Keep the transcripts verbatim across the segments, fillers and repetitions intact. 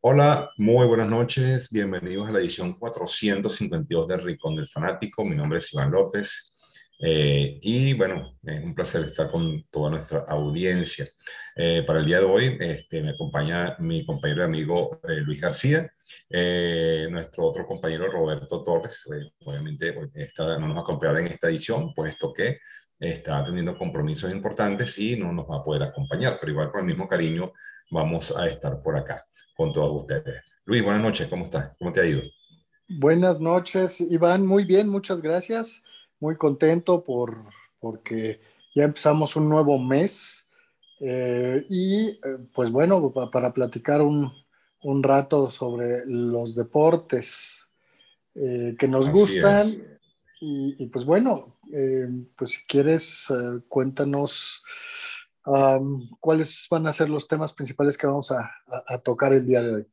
Hola, muy buenas noches. Bienvenidos a la edición cuatrocientos cincuenta y dos del Rincón del Fanático. Mi nombre es Iván López. Eh, y bueno, es un placer estar con toda nuestra audiencia. Eh, para el día de hoy este, me acompaña mi compañero y amigo eh, Luis García, eh, nuestro otro compañero Roberto Torres. Eh, obviamente hoy está- no nos va a acompañar en esta edición, puesto que está teniendo compromisos importantes y no nos va a poder acompañar, pero igual con el mismo cariño vamos a estar por acá con todos ustedes. Luis, buenas noches, ¿cómo estás? ¿Cómo te ha ido? Buenas noches, Iván. Muy bien, muchas gracias. Muy contento por, porque ya empezamos un nuevo mes. Eh, y eh, pues bueno, pa- para platicar un, un rato sobre los deportes eh, que nos Así gustan. es. Y, y, pues bueno, eh, pues si quieres, eh, cuéntanos am, cuáles van a ser los temas principales que vamos a, a a tocar el día de hoy.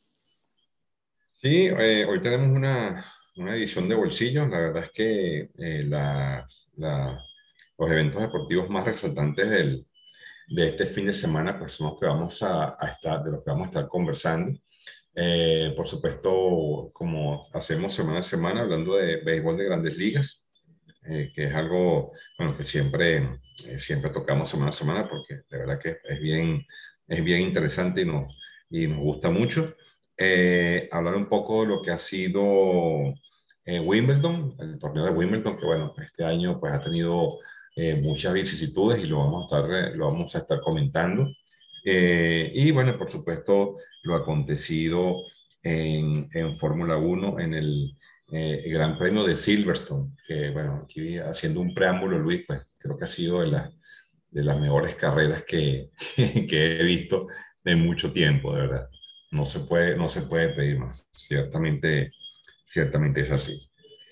Sí, eh, hoy tenemos una, una edición de bolsillo. La verdad es que eh, las- la- los eventos deportivos más resaltantes del, de este fin de semana, pues son los que vamos a, a estar, de los que vamos a estar conversando. Eh, por supuesto, como hacemos semana a semana, hablando de béisbol de grandes ligas, eh, que es algo, bueno, que siempre, eh, siempre tocamos semana a semana, porque de verdad que es bien, es bien interesante y nos, y nos gusta mucho. Eh, hablar un poco de lo que ha sido eh, Wimbledon, el torneo de Wimbledon, que bueno, este año pues ha tenido eh, muchas vicisitudes y lo vamos a estar, eh, lo vamos a estar comentando. Eh, y bueno, por supuesto, lo acontecido en, en Fórmula Uno en el eh, el Gran Premio de Silverstone, que bueno, aquí haciendo un preámbulo, Luis, pues creo que ha sido de, la, de las mejores carreras que, que he visto en mucho tiempo, de verdad. No se puede, no se puede pedir más. Ciertamente, ciertamente es así.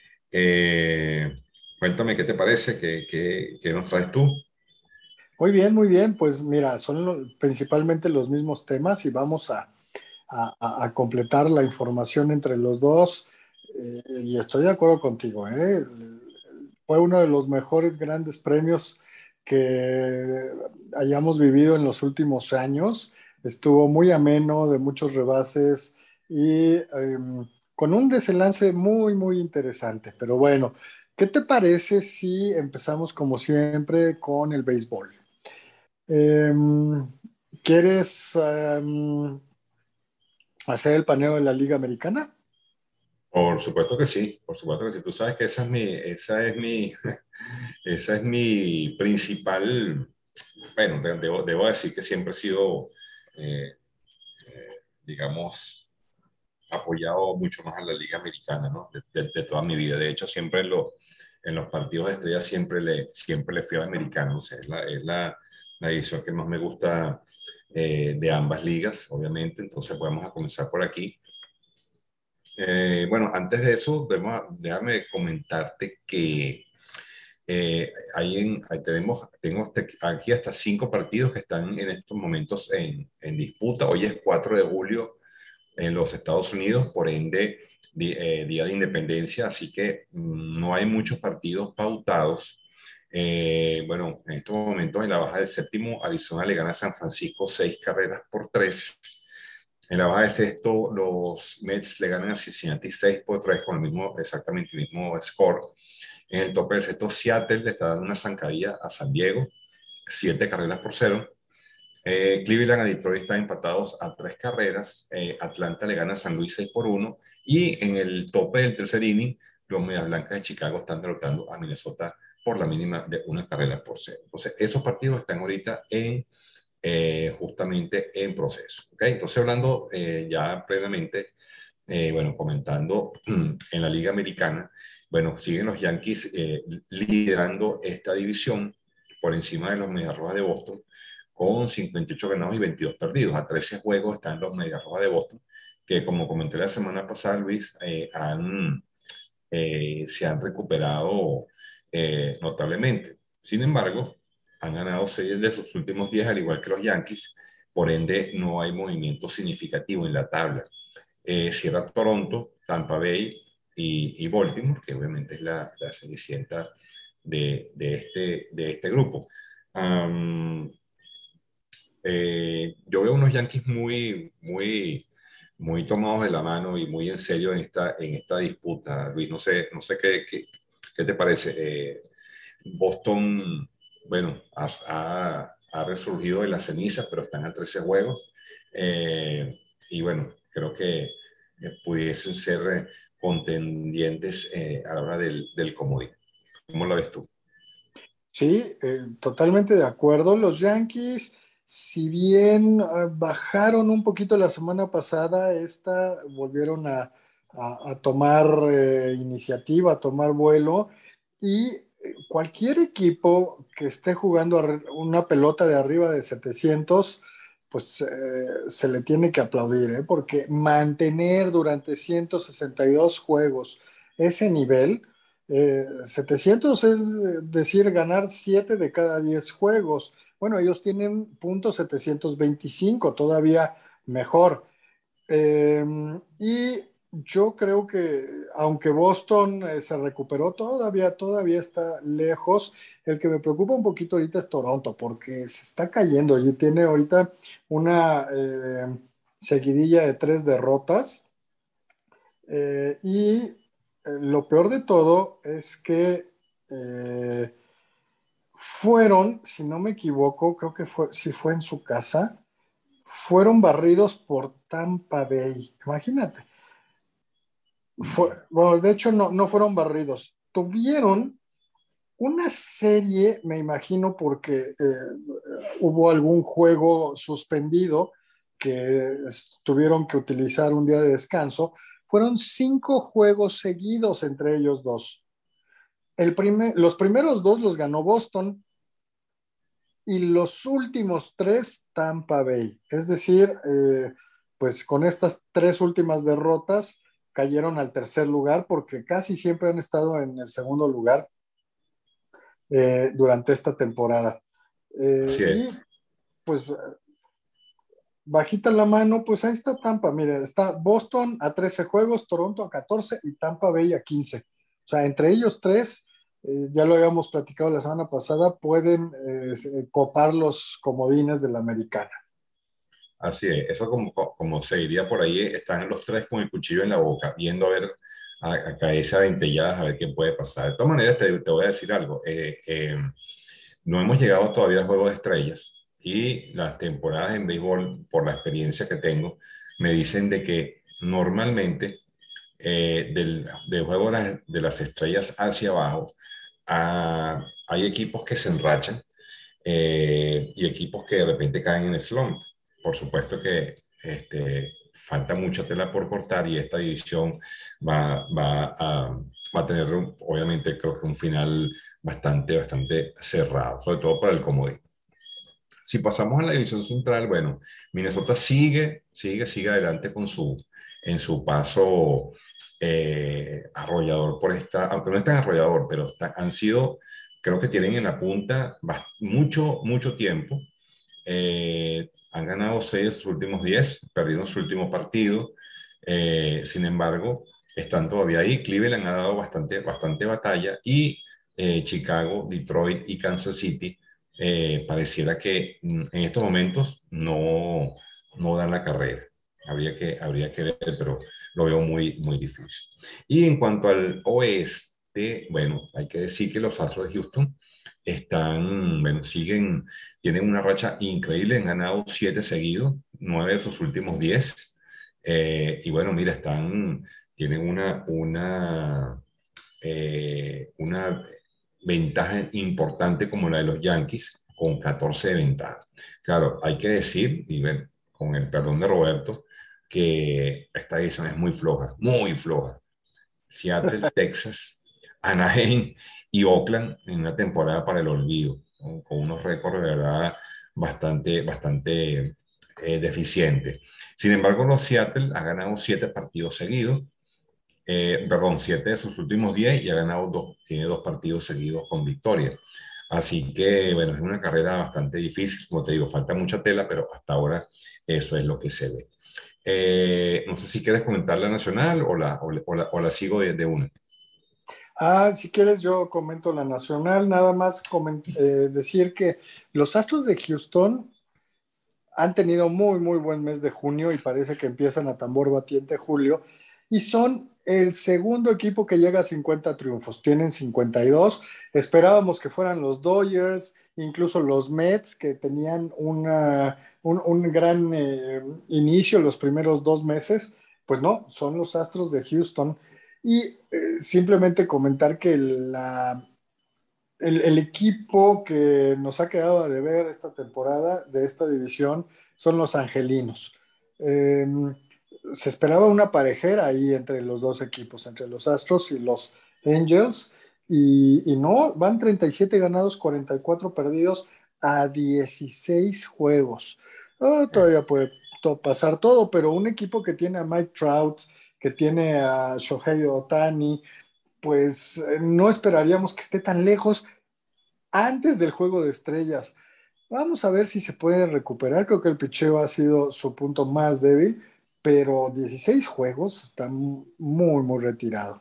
Eh, Cuéntame qué te parece, qué, qué, qué nos traes tú. Muy bien, muy bien. Pues mira, son lo- principalmente los mismos temas y vamos a, a- a- a completar la información entre los dos. Eh, y estoy de acuerdo contigo, ¿eh? Fue uno de los mejores grandes premios que hayamos vivido en los últimos años. Estuvo muy ameno, de muchos rebases y em, con un desenlace muy, muy interesante. Pero bueno, ¿qué te parece si empezamos como siempre con el béisbol? Em, ¿Quieres em, hacer el paneo de la Liga Americana? Por supuesto que sí, por supuesto que sí. Tú sabes que esa es mi, esa es mi, esa es mi principal, bueno, de- debo, debo decir que siempre he sido eh, eh, digamos, apoyado mucho más a la Liga Americana, ¿no? De, de, de toda mi vida. De hecho, siempre en, lo, en los partidos de estrella siempre le, siempre le fui al americano. O sea, es la, es la, la división que más me gusta eh, de ambas ligas, obviamente. Entonces, vamos a comenzar por aquí. Eh, bueno, antes de eso, debemos, déjame comentarte que eh, ahí, en, ahí tenemos, tengo hasta aquí hasta cinco partidos que están en estos momentos en, en disputa. Hoy es cuatro de julio en los Estados Unidos, por ende, di, eh, Día de Independencia, así que mm, no hay muchos partidos pautados. Eh, bueno, en estos momentos en la baja del séptimo, Arizona le gana a San Francisco seis carreras por tres. En la baja del sexto, los Mets le ganan a Cincinnati seis por tres con el mismo, exactamente el mismo score. En el tope del sexto, Seattle le está dando una zancadilla a San Diego, siete carreras por cero. Eh, Cleveland y Detroit están empatados a tres carreras. Eh, Atlanta le gana a San Luis seis por uno. Y en el tope del tercer inning, los Medias Blancas de Chicago están derrotando a Minnesota por la mínima de una carrera por cero. Entonces, esos partidos están ahorita en, eh, justamente en proceso. ¿Okay? Entonces, hablando eh, ya previamente, eh, bueno, comentando en la Liga Americana, bueno, siguen los Yankees eh, liderando esta división por encima de los Medias Rojas de Boston con cincuenta y ocho ganados y veintidós perdidos. A trece juegos están los Medias Rojas de Boston, que como comenté la semana pasada, Luis, eh, han, eh, se han recuperado eh, notablemente. Sin embargo, han ganado seis de sus últimos diez, al igual que los Yankees, por ende no hay movimiento significativo en la tabla. Eh, cierra Toronto, Tampa Bay y, y, Baltimore, que obviamente es la, la cenicienta de, de, este, de este grupo. Um, eh, yo veo unos Yankees muy, muy, muy tomados de la mano y muy en serio en esta, en esta disputa. Luis, no sé, no sé qué, qué, qué te parece. Eh, Boston, bueno, ha, ha, ha, resurgido de las cenizas, pero están a trece juegos. Eh, y bueno, creo que eh, pudiesen ser eh, contendientes eh, a la hora del, del comodín. ¿Cómo lo ves tú? Sí, eh, totalmente de acuerdo. Los Yankees, si bien eh, bajaron un poquito la semana pasada, esta volvieron a, a- a tomar eh, iniciativa, a tomar vuelo y eh, cualquier equipo que esté jugando arri- una pelota de arriba de setecientos, pues eh, se le tiene que aplaudir, ¿eh? Porque mantener durante ciento sesenta y dos juegos ese nivel. Eh, setecientos es eh, decir, ganar siete de cada diez juegos. Bueno, ellos tienen punto setecientos veinticinco, todavía mejor. Eh, y yo creo que aunque Boston eh, se recuperó, todavía, todavía está lejos. El que me preocupa un poquito ahorita es Toronto, porque se está cayendo y tiene ahorita una eh, seguidilla de tres derrotas. Eh, y eh, lo peor de todo es que eh, fueron, si no me equivoco, creo que fue, si fue en su casa, fueron barridos por Tampa Bay. Imagínate. Fue, bueno, de hecho, no, no fueron barridos. Tuvieron una serie, me imagino, porque eh, hubo algún juego suspendido que tuvieron que utilizar un día de descanso. Fueron cinco juegos seguidos entre ellos dos. El primer, los primeros dos los ganó Boston y los últimos tres Tampa Bay. Es decir, eh, pues con estas tres últimas derrotas cayeron al tercer lugar porque casi siempre han estado en el segundo lugar eh, durante esta temporada. Eh, Así y es. pues bajita la mano, pues ahí está Tampa. Mire, está Boston a trece juegos, Toronto a catorce y Tampa Bay a quince. O sea, entre ellos tres, eh, ya lo habíamos platicado la semana pasada, pueden eh, copar los comodines de la americana. Así es, eso como, como se diría por ahí, están los tres con el cuchillo en la boca, viendo a ver a, a cabeza dentelladas a ver qué puede pasar. De todas maneras, te, te voy a decir algo. Eh, eh, no hemos llegado todavía al Juego de Estrellas y las temporadas en béisbol, por la experiencia que tengo, me dicen de que normalmente eh, del, del Juego de las, de las Estrellas hacia abajo, ah, hay equipos que se enrachan eh, y equipos que de repente caen en el slump. Por supuesto que este, falta mucha tela por cortar y esta división va, va, a, va a tener, obviamente, creo que un final bastante, bastante cerrado, sobre todo para el comodín. Si pasamos a la división central, bueno, Minnesota sigue, sigue, sigue adelante con su, en su paso eh, arrollador por esta, aunque no es tan arrollador, pero está, han sido, creo que tienen en la punta mucho, mucho tiempo. Eh, han ganado seis de sus últimos diez, perdieron su último partido. Eh, sin embargo, están todavía ahí. Cleveland ha dado bastante, bastante batalla y eh, Chicago, Detroit y Kansas City eh, pareciera que mm, en estos momentos no, no dan la carrera. Habría que, habría que ver, pero lo veo muy, muy difícil. Y en cuanto al oeste, bueno, hay que decir que los Astros de Houston están, bueno, siguen, tienen una racha increíble, han ganado siete seguidos, nueve de sus últimos diez. Eh, y bueno, mira, están, tienen una, una, eh, una ventaja importante como la de los Yankees, con catorce de ventaja. Claro, hay que decir, y ver, con el perdón de Roberto, que esta edición es muy floja, muy floja. Seattle, Texas, Anaheim y Oakland en una temporada para el olvido, ¿no? Con unos récords de verdad bastante, bastante eh, deficientes. Sin embargo, los Seattle ha ganado siete partidos seguidos, eh, perdón, siete de sus últimos diez y ha ganado dos, tiene dos partidos seguidos con victoria. Así que, bueno, es una carrera bastante difícil, como te digo, falta mucha tela, pero hasta ahora eso es lo que se ve. Eh, no sé si quieres comentar la nacional o la, o la, o la, o la sigo de, de una. Ah, si quieres yo comento la nacional, nada más coment- eh, decir que los Astros de Houston han tenido muy, muy buen mes de junio y parece que empiezan a tambor batiente julio. Y son el segundo equipo que llega a cincuenta triunfos. Tienen cincuenta y dos. Esperábamos que fueran los Dodgers, incluso los Mets, que tenían una, un, un, gran eh, inicio los primeros dos meses. Pues no, son los Astros de Houston. Y eh, simplemente comentar que la el, el equipo que nos ha quedado de ver esta temporada de esta división son los Angelinos. Eh, Se esperaba una parejera ahí entre los dos equipos, entre los Astros y los Angels, y, y no, van treinta y siete ganados, cuarenta y cuatro perdidos a dieciséis juegos. Oh, todavía puede to pasar todo, pero un equipo que tiene a Mike Trout, que tiene a Shohei Ohtani, pues eh, no esperaríamos que esté tan lejos antes del juego de estrellas. Vamos a ver si se puede recuperar. Creo que el picheo ha sido su punto más débil, pero dieciséis juegos está muy, muy retirado.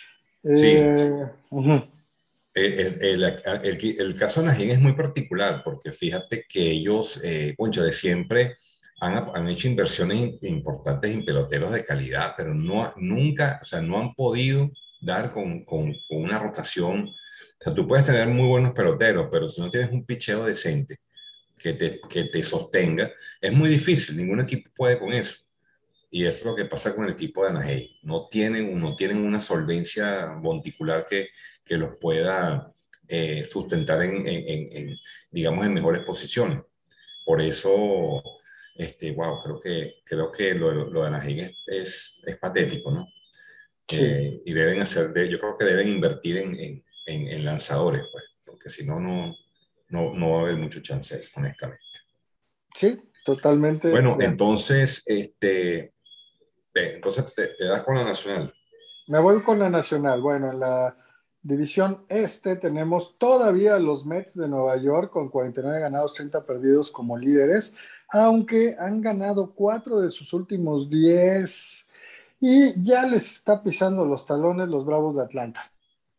Sí, Eh, uh-huh. el, el, el, el, caso de Najín es muy particular porque fíjate que ellos, eh, concha, de siempre han, han hecho inversiones importantes en peloteros de calidad, pero no, nunca, o sea, no han podido dar con, con, con una rotación. O sea, tú puedes tener muy buenos peloteros, pero si no tienes un picheo decente que te, que te sostenga, es muy difícil. Ningún equipo puede con eso. Y eso es lo que pasa con el equipo de Anaheim. No tienen, no tienen una solvencia monticular que, que los pueda eh, sustentar en, en, en, en, digamos, en mejores posiciones. Por eso, este, wow, creo que, creo que lo, lo de Anaheim es, es, es patético, ¿no? Sí, Eh, y deben hacer, de, yo creo que deben invertir en, en, en, en lanzadores, pues, porque si no, no, no, no va a haber mucho chance, honestamente. sí, totalmente Bueno, de acuerdo. entonces, este, te, entonces te, te das con la Nacional. Me voy con la Nacional. Bueno, en la división este tenemos todavía los Mets de Nueva York con cuarenta y nueve ganados, treinta perdidos como líderes, aunque han ganado cuatro de sus últimos diez y ya les está pisando los talones los Bravos de Atlanta.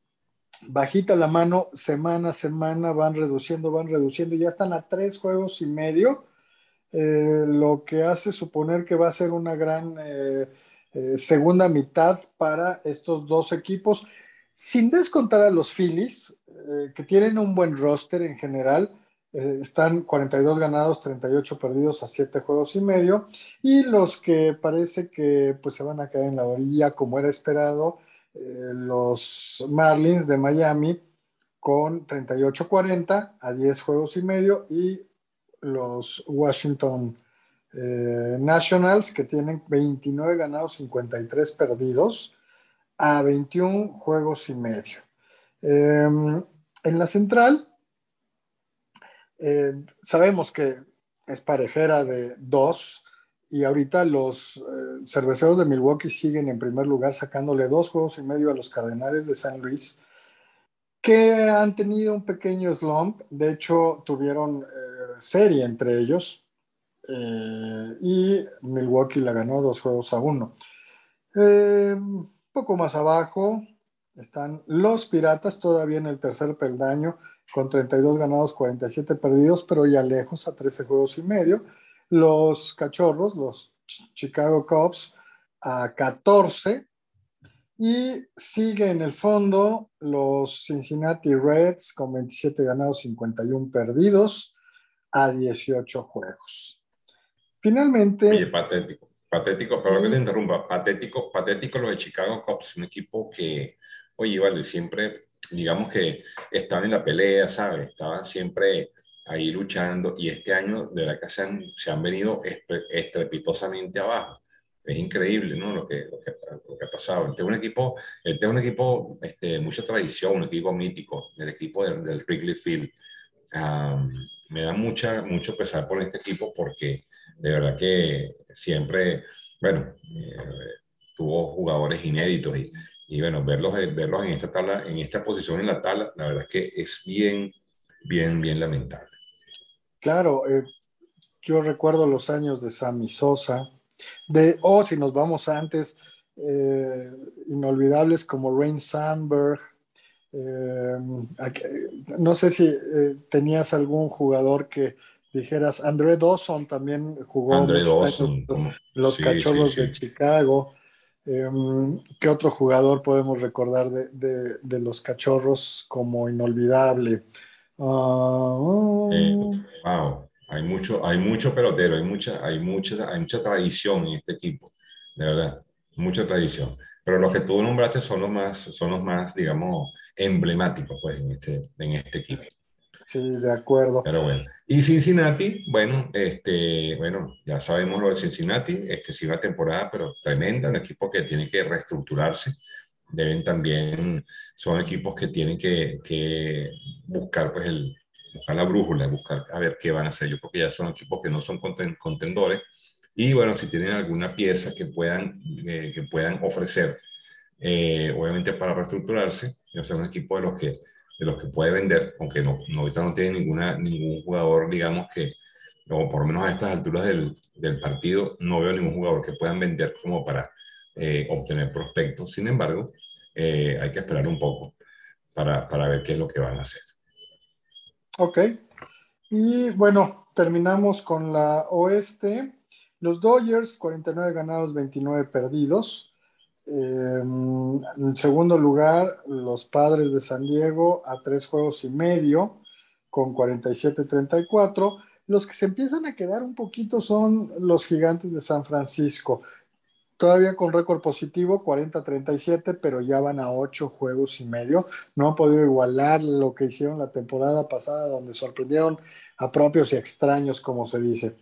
Bajita la mano, semana a semana van reduciendo, van reduciendo, ya están a tres juegos y medio, eh, lo que hace suponer que va a ser una gran eh, eh, segunda mitad para estos dos equipos, sin descontar a los Phillies, eh, que tienen un buen roster en general. Eh, están cuarenta y dos ganados, treinta y ocho perdidos a siete juegos y medio, y los que parece que pues se van a caer en la orilla como era esperado, eh, los Marlins de Miami con treinta y ocho cuarenta a diez juegos y medio, y los Washington eh, Nationals, que tienen veintinueve ganados, cincuenta y tres perdidos a veintiún juegos y medio. Eh, en la central, eh, sabemos que es parejera de dos, y ahorita los eh, cerveceros de Milwaukee siguen en primer lugar, sacándole dos juegos y medio a los Cardenales de San Luis, que han tenido un pequeño slump. De hecho, tuvieron eh, serie entre ellos, eh, y Milwaukee la ganó dos juegos a uno. Eh, un poco más abajo están los Piratas, todavía en el tercer peldaño, con treinta y dos ganados, cuarenta y siete perdidos, pero ya lejos a trece juegos y medio. Los Cachorros, los Chicago Cubs, a catorce. Y sigue en el fondo los Cincinnati Reds con veintisiete ganados, cincuenta y uno perdidos a dieciocho juegos. Oye, Finalmente, patético, patético, perdón que te sí, interrumpa, patético, patético lo de Chicago Cubs, un equipo que, oye, vale, siempre, digamos que estaban en la pelea, ¿sabes? Estaban siempre ahí luchando y este año de verdad que se han, se han venido estrepitosamente abajo. Es increíble, ¿no? Lo que, lo que, lo que ha pasado. Este es un equipo, este es un equipo este, de mucha tradición, un equipo mítico, el equipo del, del Wrigley Field. Um, Me da mucha, mucho pesar por este equipo porque de verdad que siempre, bueno, eh, tuvo jugadores inéditos y, y bueno, verlos, verlos en esta tabla, en esta posición en la tabla, la verdad es que es bien, bien, bien lamentable. claro, eh, yo recuerdo los años de Sammy Sosa, de, o oh, si nos vamos antes, eh, inolvidables como Rain Sandberg. Eh, no sé si eh, tenías algún jugador que dijeras, Andre Dawson también jugó Andre muchos años Dawson, los, como, los sí, sí, Cachorros de sí. Chicago. Um, ¿qué otro jugador podemos recordar de, de, de los Cachorros como inolvidable? Eh, Uh, wow, hay mucho, hay mucho pelotero, hay mucha, hay mucha, hay mucha tradición en este equipo, de verdad, mucha tradición. Pero los que tú nombraste son los más, son los más, digamos, emblemáticos, pues, en este, en este equipo. sí, de acuerdo. Pero bueno, y Cincinnati, bueno, este, bueno, ya sabemos lo de Cincinnati, este sí una temporada, pero tremenda, un equipo que tiene que reestructurarse, deben también, son equipos que tienen que, que buscar, pues, el, buscar la brújula, buscar a ver qué van a hacer. Yo creo que ya son equipos que no son conten- contendores, y bueno, si tienen alguna pieza que puedan, eh, que puedan ofrecer, eh, obviamente para reestructurarse, o sea, un equipo de los que, de los que puede vender, aunque no, no, ahorita no tiene ninguna, ningún jugador, digamos que, o por lo menos a estas alturas del, del partido, no veo ningún jugador que puedan vender como para eh, obtener prospectos. Sin embargo, eh, hay que esperar un poco para, para ver qué es lo que van a hacer. Ok. Y bueno, terminamos con la oeste. Los Dodgers, cuarenta y nueve ganados, veintinueve perdidos. Eh, en segundo lugar, los Padres de San Diego a tres juegos y medio con cuarenta y siete treinta y cuatro. Los que se empiezan a quedar un poquito son los Gigantes de San Francisco. Todavía con récord positivo, cuarenta treinta y siete, pero ya van a ocho juegos y medio. No han podido igualar lo que hicieron la temporada pasada, donde sorprendieron a propios y extraños, como se dice.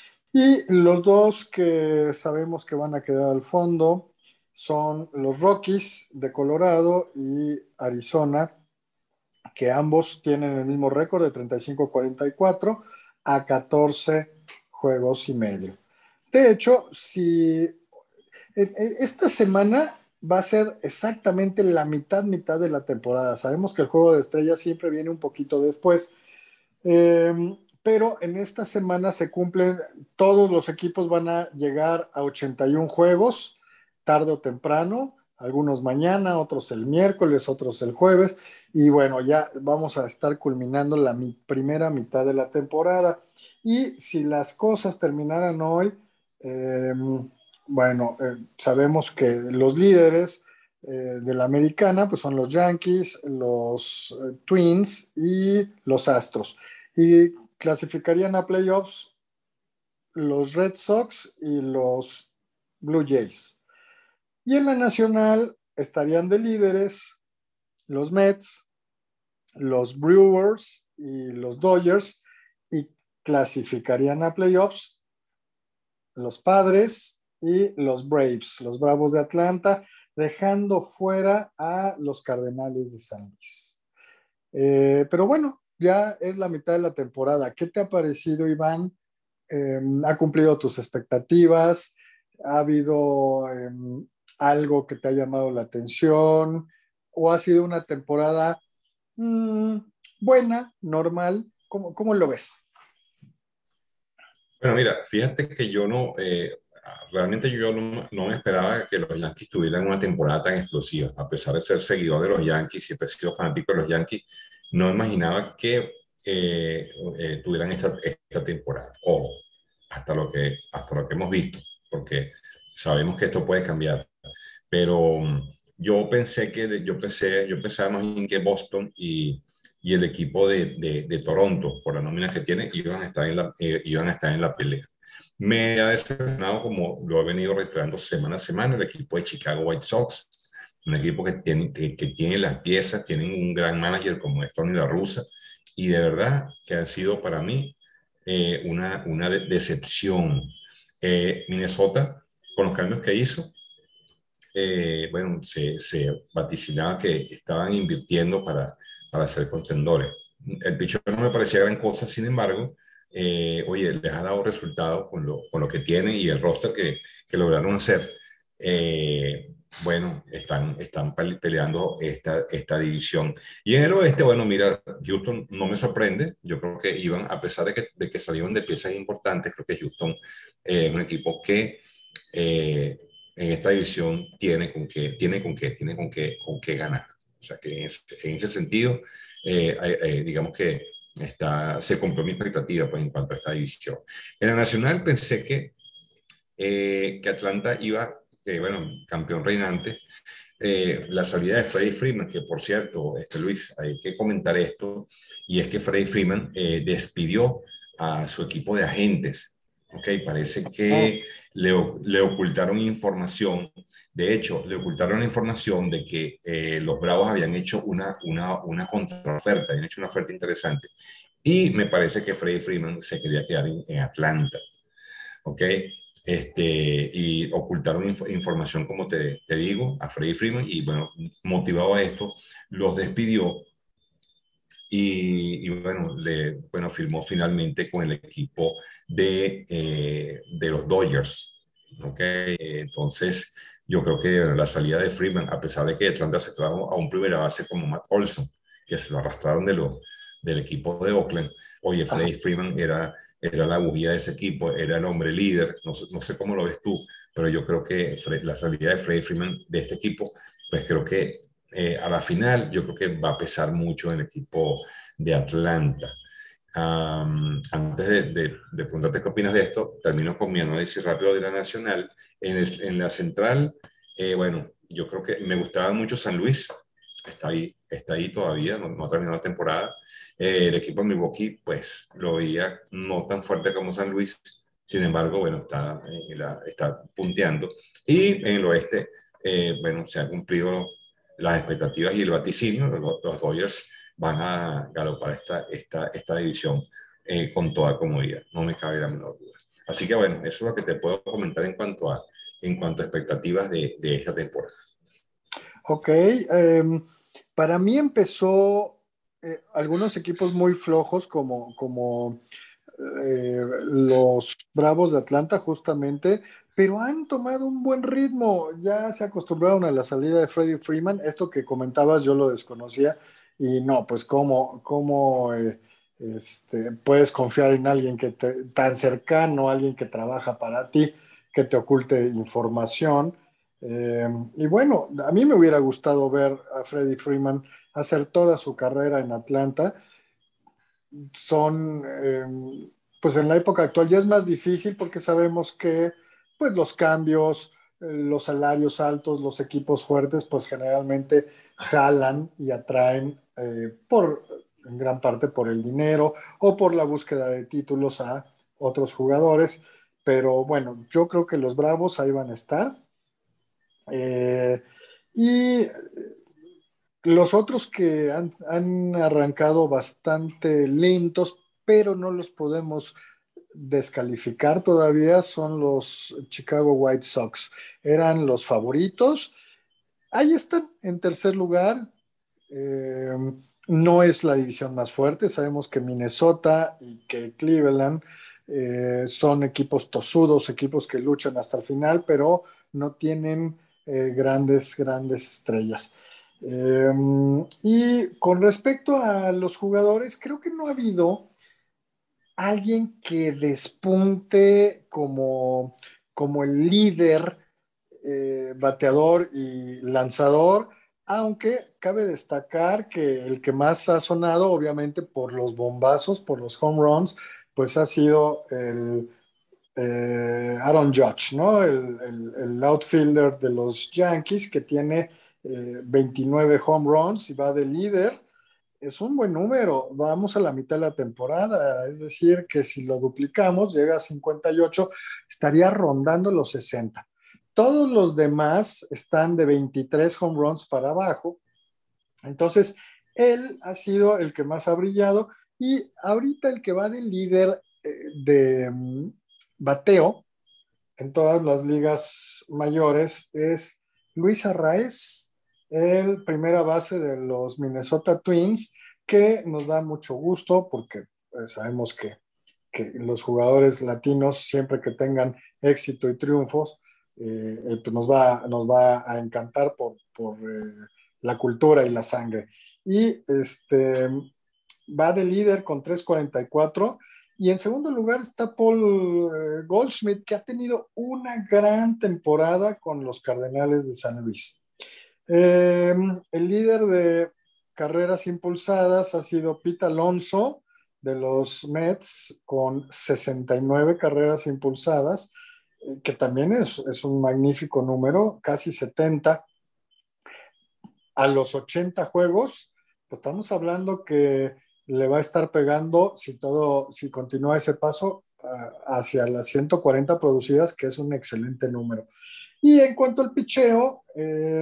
Y los dos que sabemos que van a quedar al fondo son los Rockies de Colorado y Arizona, que ambos tienen el mismo récord de treinta y cinco cuarenta y cuatro a catorce juegos y medio. De hecho, si esta semana va a ser exactamente la mitad, mitad de la temporada. Sabemos que el juego de estrellas siempre viene un poquito después, eh, pero en esta semana se cumplen, todos los equipos van a llegar a ochenta y uno juegos, tarde o temprano, algunos mañana, otros el miércoles, otros el jueves, y bueno, ya vamos a estar culminando la mi primera mitad de la temporada. Y si las cosas terminaran hoy, eh, bueno, eh, sabemos que los líderes eh, de la americana pues son los Yankees, los eh, Twins y los Astros. Y clasificarían a playoffs los Red Sox y los Blue Jays. Y en la nacional estarían de líderes los Mets, los Brewers y los Dodgers, y clasificarían a playoffs los Padres y los Braves, los Bravos de Atlanta, dejando fuera a los Cardenales de San Luis. Eh, pero bueno, ya es la mitad de la temporada. ¿Qué te ha parecido, Iván? Eh, ¿Ha cumplido tus expectativas? ¿Ha habido eh, algo que te ha llamado la atención? ¿O ha sido una temporada mmm, buena, normal? ¿Cómo, cómo lo ves? Bueno, mira, fíjate que yo no, eh, realmente yo no, no me esperaba que los Yankees tuvieran una temporada tan explosiva. A pesar de ser seguidor de los Yankees, siempre he sido fanático de los Yankees, no imaginaba que eh, eh, tuvieran esta, esta temporada. O hasta lo que, hasta lo que hemos visto, porque sabemos que esto puede cambiar. Pero um, yo pensé que, yo pensé, yo pensaba más en que Boston y y el equipo de, de, de, Toronto, por la nómina que tiene, iban a estar en la, eh, iban a estar en la pelea. Me ha decepcionado, como lo he venido reiterando semana a semana, el equipo de Chicago White Sox, un equipo que tiene, que, que tiene las piezas, tienen un gran manager como es Tony La Russa, y de verdad que ha sido para mí eh, una, una de decepción. Eh, Minnesota, con los cambios que hizo, eh, bueno, se, se vaticinaba que estaban invirtiendo para, para ser contendores. El pichón no me parecía gran cosa, sin embargo, eh, oye, les ha dado resultados con lo, con lo que tienen y el roster que, que lograron hacer. Eh, bueno, están, están peleando esta, esta división. Y en el oeste, bueno, mira, Houston no me sorprende. Yo creo que iban, a pesar de que, de que salieron de piezas importantes, creo que Houston es eh, un equipo que eh, en esta división tiene con qué, tiene con qué, tiene con qué, con qué ganar. O sea que en ese, en ese sentido, eh, eh, digamos que está, se cumplió mi expectativa pues, en cuanto a esta división. En la Nacional pensé que, eh, que Atlanta iba, que bueno, campeón reinante, eh, la salida de Freddie Freeman, que por cierto, este, Luis, hay que comentar esto, y es que Freddie Freeman eh, despidió a su equipo de agentes. Ok, parece Ah, que le, le ocultaron información. De hecho, le ocultaron la información de que eh, los Bravos habían hecho una, una, una contraoferta, habían hecho una oferta interesante. Y me parece que Freddie Freeman se quería quedar en, en Atlanta. ¿Ok? Este, y ocultaron inf información, como te, te, digo, a Freddie Freeman, y bueno, motivado a esto, los despidió y, y bueno, le, bueno, firmó finalmente con el equipo de, eh, de los Dodgers. ¿Ok? Entonces, yo creo que la salida de Freeman, a pesar de que Atlanta se trajo a un primera base como Matt Olson, que se lo arrastraron de lo, del equipo de Oakland, oye, ajá. Freddie Freeman era, era la bujía de ese equipo, era el hombre líder, no, no sé cómo lo ves tú, pero yo creo que la salida de Freddie Freeman de este equipo, pues creo que eh, a la final, yo creo que va a pesar mucho en el equipo de Atlanta. Um, antes de, de, de, preguntarte qué opinas de esto, termino con mi análisis rápido de la Nacional. En, el, en la Central, eh, bueno, yo creo que me gustaba mucho San Luis, está ahí, está ahí todavía, no, no ha terminado la temporada. Eh, el equipo de Milwaukee, pues lo veía no tan fuerte como San Luis, sin embargo, bueno, está, eh, la, está punteando. Y en el oeste, eh, bueno, se han cumplido las expectativas y el vaticinio. Los, los Dodgers van a galopar esta, esta, esta división eh, con toda comodidad, no me cabe la menor duda. Así que bueno, eso es lo que te puedo comentar en cuanto a, en cuanto a expectativas de, de esta temporada. Ok, eh, para mí empezó eh, algunos equipos muy flojos como, como eh, los Bravos de Atlanta justamente, pero han tomado un buen ritmo, ya se acostumbraron a la salida de Freddie Freeman, esto que comentabas yo lo desconocía y no, pues cómo, cómo eh, este, puedes confiar en alguien que te, tan cercano, alguien que trabaja para ti, que te oculte información. Eh, y bueno, a mí me hubiera gustado ver a Freddie Freeman hacer toda su carrera en Atlanta. Son, eh, pues en la época actual ya es más difícil porque sabemos que pues los cambios, eh, los salarios altos, los equipos fuertes, pues generalmente jalan y atraen eh, por, en gran parte por el dinero o por la búsqueda de títulos a otros jugadores. Pero bueno, yo creo que los Bravos ahí van a estar. Eh, y los otros que han, han arrancado bastante lentos, pero no los podemos descalificar todavía, son los Chicago White Sox. Eran los favoritos. Ahí están, en tercer lugar. Eh, no es la división más fuerte. Sabemos que Minnesota y que Cleveland eh, son equipos tosudos, equipos que luchan hasta el final, pero no tienen eh, grandes, grandes estrellas. Eh, y con respecto a los jugadores, creo que no ha habido alguien que despunte como, como el líder eh, bateador y lanzador, aunque cabe destacar que el que más ha sonado, obviamente por los bombazos, por los home runs, pues ha sido el eh, Aaron Judge, ¿no? El, el, el, outfielder de los Yankees que tiene eh, veintinueve home runs y va de líder. Es un buen número, vamos a la mitad de la temporada, es decir, que si lo duplicamos, llega a cincuenta y ocho, estaría rondando los sesenta. Todos los demás están de veintitrés home runs para abajo, entonces él ha sido el que más ha brillado y ahorita el que va de líder eh, de um, bateo en todas las ligas mayores es Luis Arraez, el primera base de los Minnesota Twins, que nos da mucho gusto porque pues, sabemos que, que, los jugadores latinos, siempre que tengan éxito y triunfos, eh, eh, pues nos, va, nos va a encantar por, por eh, la cultura y la sangre. Y este, va de líder con tres cuarenta y cuatro y en segundo lugar está Paul eh, Goldschmidt, que ha tenido una gran temporada con los Cardenales de San Luis. Eh, el líder de carreras impulsadas ha sido Pete Alonso, de los Mets con sesenta y nueve carreras impulsadas, eh, que también es, es un magnífico número, casi setenta a los ochenta juegos, pues estamos hablando que le va a estar pegando, si todo, si continúa ese paso, a- hacia las ciento cuarenta producidas, que es un excelente número. Y en cuanto al picheo, eh,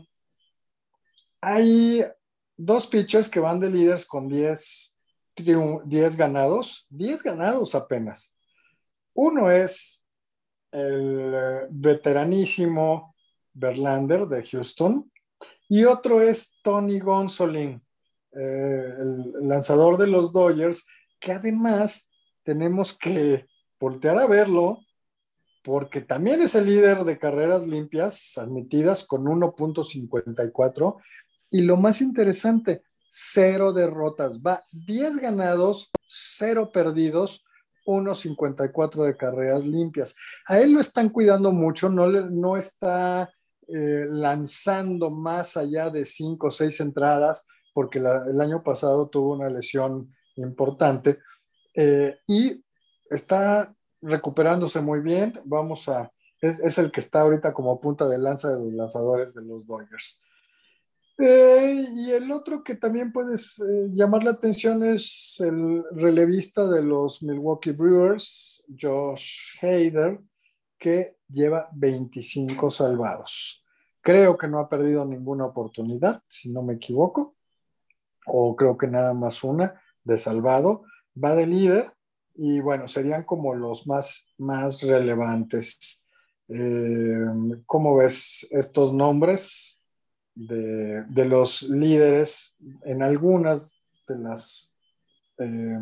hay dos pitchers que van de líderes con diez, triun- diez ganados, diez ganados apenas. Uno es el eh, veteranísimo Verlander de Houston, y otro es Tony Gonsolin, eh, el lanzador de los Dodgers, que además tenemos que voltear a verlo porque también es el líder de carreras limpias admitidas con uno punto cincuenta y cuatro, y lo más interesante, cero derrotas, va diez ganados, cero perdidos, uno punto cincuenta y cuatro de carreras limpias. A él lo están cuidando mucho, no, le, no está eh, lanzando más allá de cinco o seis entradas, porque la, el año pasado tuvo una lesión importante, eh, y está recuperándose muy bien. Vamos a, es, es, el que está ahorita como punta de lanza de los lanzadores de los Dodgers. Eh, y el otro que también puedes eh, llamar la atención es el relevista de los Milwaukee Brewers, Josh Hader, que lleva veinticinco salvados. Creo que no ha perdido ninguna oportunidad, si no me equivoco, o creo que nada más una de salvado. Va de líder y bueno, serían como los más, más relevantes. Eh, ¿Cómo ves estos nombres de, de los líderes en algunas de las, eh,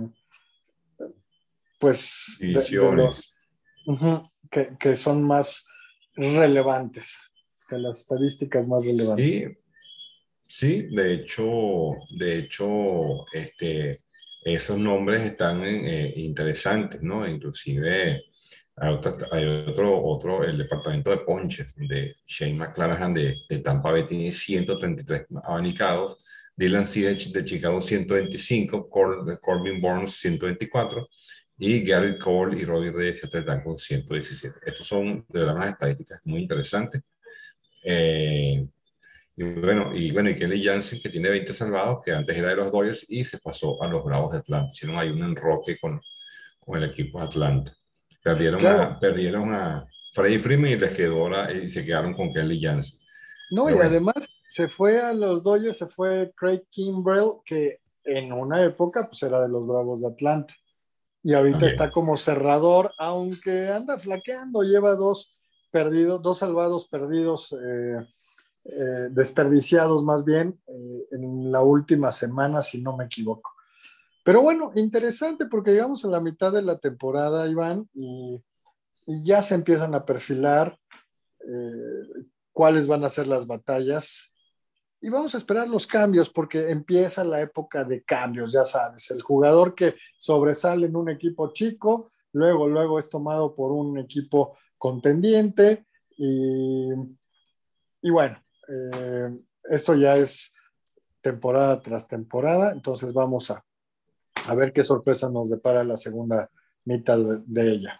pues, de, de los Divisiones. uh-huh, que, que son más relevantes, de las estadísticas más relevantes? Sí, sí, de hecho, de hecho, este, esos nombres están eh, interesantes, ¿no? Inclusive hay otro, hay otro, otro, el departamento de ponches de Shane McClanahan de, de Tampa Bay tiene ciento treinta y tres abanicados, Dylan Cease de Chicago ciento veinticinco, Cor, Corbin Burns ciento veinticuatro y Gary Cole y Robbie Ray están con ciento diecisiete. Estos son de verdad unas estadísticas muy interesantes. Eh, y bueno, y bueno, y Kelly Jansen, que tiene veinte salvados, que antes era de los Dodgers y se pasó a los Bravos de Atlanta. Hicieron ahí un enroque con, con el equipo de Atlanta. Perdieron Claro, a, perdieron a Freddie Freeman y les quedó la, y se quedaron con Kelly Jansen. no, Pero y bueno, además se fue a los Dodgers, se fue Craig Kimbrell, que en una época pues era de los Bravos de Atlanta. Y ahorita también. está como cerrador, aunque anda flaqueando, lleva dos perdidos, dos salvados perdidos, eh, eh, desperdiciados más bien, eh, en la última semana, si no me equivoco. Pero bueno, interesante porque llegamos a la mitad de la temporada, Iván, y, y ya se empiezan a perfilar eh, cuáles van a ser las batallas. Y vamos a esperar los cambios porque empieza la época de cambios, ya sabes, el jugador que sobresale en un equipo chico, luego, luego es tomado por un equipo contendiente y, y bueno, eh, esto ya es temporada tras temporada, entonces vamos a, a ver qué sorpresa nos depara la segunda mitad de, de ella.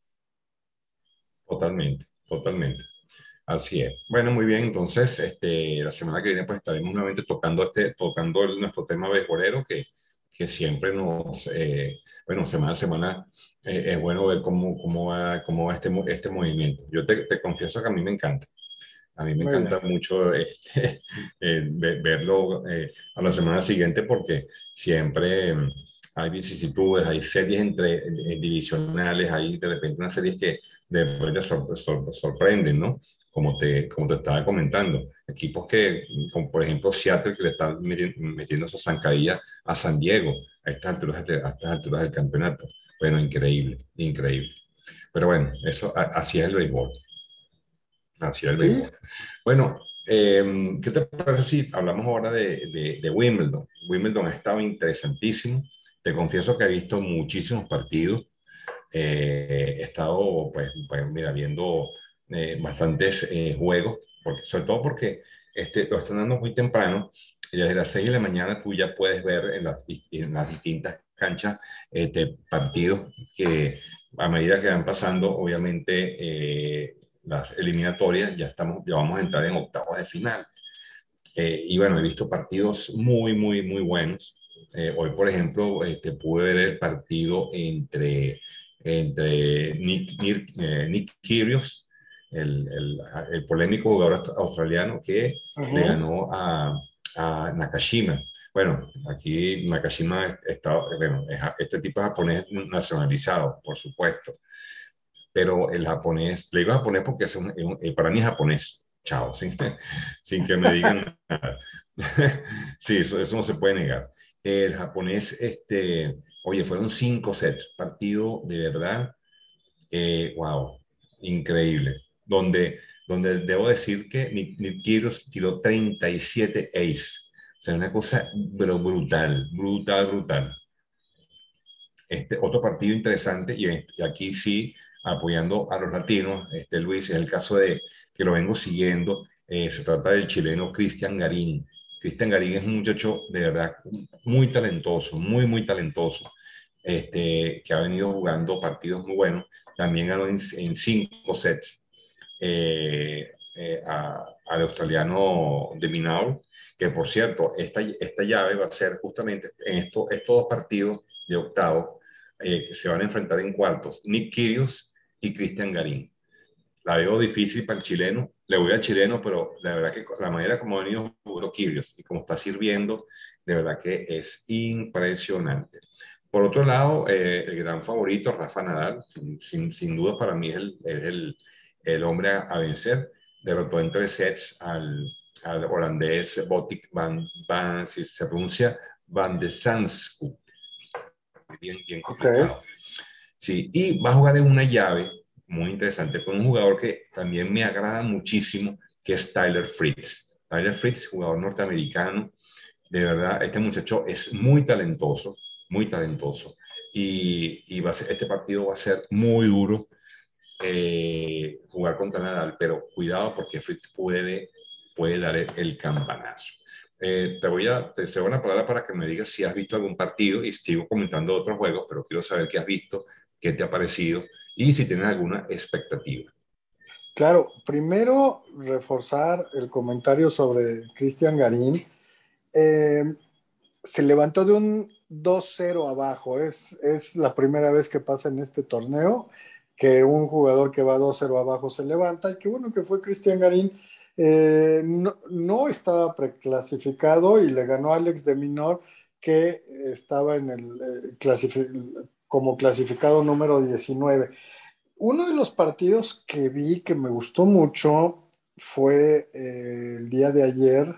Totalmente, totalmente. Así es. Bueno, muy bien. Entonces, este, la semana que viene, pues estaremos nuevamente tocando este, tocando el- nuestro tema beisbolero, que, que siempre nos, eh, bueno, semana a semana eh, es bueno ver cómo, cómo va, cómo va este, mo- este movimiento. Yo te, te confieso que a mí me encanta. A mí me Muy bien. encanta mucho este, eh, ve- verlo eh, a la semana siguiente porque siempre mm, hay vicisitudes, hay series entre eh, divisionales, hay de repente unas series que de repente sor- sor- sorprenden, ¿no? Como te, como te estaba comentando. Equipos que, como por ejemplo Seattle, que le están meti- metiendo esa zancadilla a San Diego a estas alturas, de- a estas alturas del campeonato. Bueno, increíble, increíble. Pero bueno, eso a- así es el béisbol. Así es el Sí, béisbol. Bueno, eh, ¿qué te parece si hablamos ahora de, de, de Wimbledon? Wimbledon ha estado interesantísimo. Te confieso que he visto muchísimos partidos. Eh, he estado, pues, pues mira, viendo eh, bastantes eh, juegos, porque, sobre todo porque este, lo están dando muy temprano y desde las seis de la mañana tú ya puedes ver en las, en las distintas canchas este, partidos que a medida que van pasando, obviamente, eh, las eliminatorias, ya, estamos, ya vamos a entrar en octavos de final. Eh, y bueno, he visto partidos muy, muy, muy buenos. Eh, hoy, por ejemplo, este, pude ver el partido entre, entre Nick, Nick, eh, Nick Kyrgios, el, el, el, polémico jugador australiano que Uh le -huh. ganó a, a Nakashima. Bueno, aquí Nakashima está, bueno, es, este tipo de japonés nacionalizado, por supuesto, pero el japonés, le digo japonés porque es un, un, para mí es japonés, chao, ¿sí? Sin que me digan nada. Sí, eso, eso no se puede negar. El japonés, este, oye, fueron cinco sets, partido de verdad, eh, wow, increíble, donde, donde debo decir que Nick, Nick Kyrgios tiró treinta y siete ace, o sea, una cosa pero brutal, brutal, brutal. Este, otro partido interesante, y, y aquí sí, apoyando a los latinos, este, Luis, es el caso de que lo vengo siguiendo, eh, se trata del chileno Cristian Garín. Cristian Garín es un muchacho de verdad muy talentoso, muy, muy talentoso, este, que ha venido jugando partidos muy buenos, también ganó en, en cinco sets eh, eh, a, al australiano de Minaur, que por cierto, esta, esta llave va a ser justamente en esto, estos dos partidos de octavo eh, que se van a enfrentar en cuartos, Nick Kyrgios y Cristian Garín. La veo difícil para el chileno, le voy al chileno, pero la verdad que la manera como ha venido jugando Kyrgios y como está sirviendo, de verdad que es impresionante. Por otro lado, eh, el gran favorito, Rafa Nadal, sin, sin, sin duda para mí es el, es el, el hombre a, a, vencer. Derrotó en tres sets al, al holandés Botic van, van, si se pronuncia, Van de Sandschoot. Bien, bien Ok. complicado. Sí, y va a jugar en una llave muy interesante con un jugador que también me agrada muchísimo, que es Tyler Fritz. Tyler Fritz, jugador norteamericano, de verdad, este muchacho es muy talentoso, muy talentoso. Y, y va a ser, este partido va a ser muy duro eh, jugar contra Nadal, pero cuidado porque Fritz puede, puede dar el, el campanazo. Eh, te voy a te cedo una palabra para que me digas si has visto algún partido y sigo comentando otros juegos, pero quiero saber qué has visto, qué te ha parecido y si tienes alguna expectativa. Claro, primero reforzar el comentario sobre Cristian Garín. Eh, se levantó de un dos cero abajo. Es, es la primera vez que pasa en este torneo que un jugador que va dos cero abajo se levanta. Y qué bueno que fue Cristian Garín. Eh, no, no estaba preclasificado y le ganó a Alex de Minor, que estaba en el, eh, clasifi- como clasificado número diecinueve. Uno de los partidos que vi que me gustó mucho fue eh, el día de ayer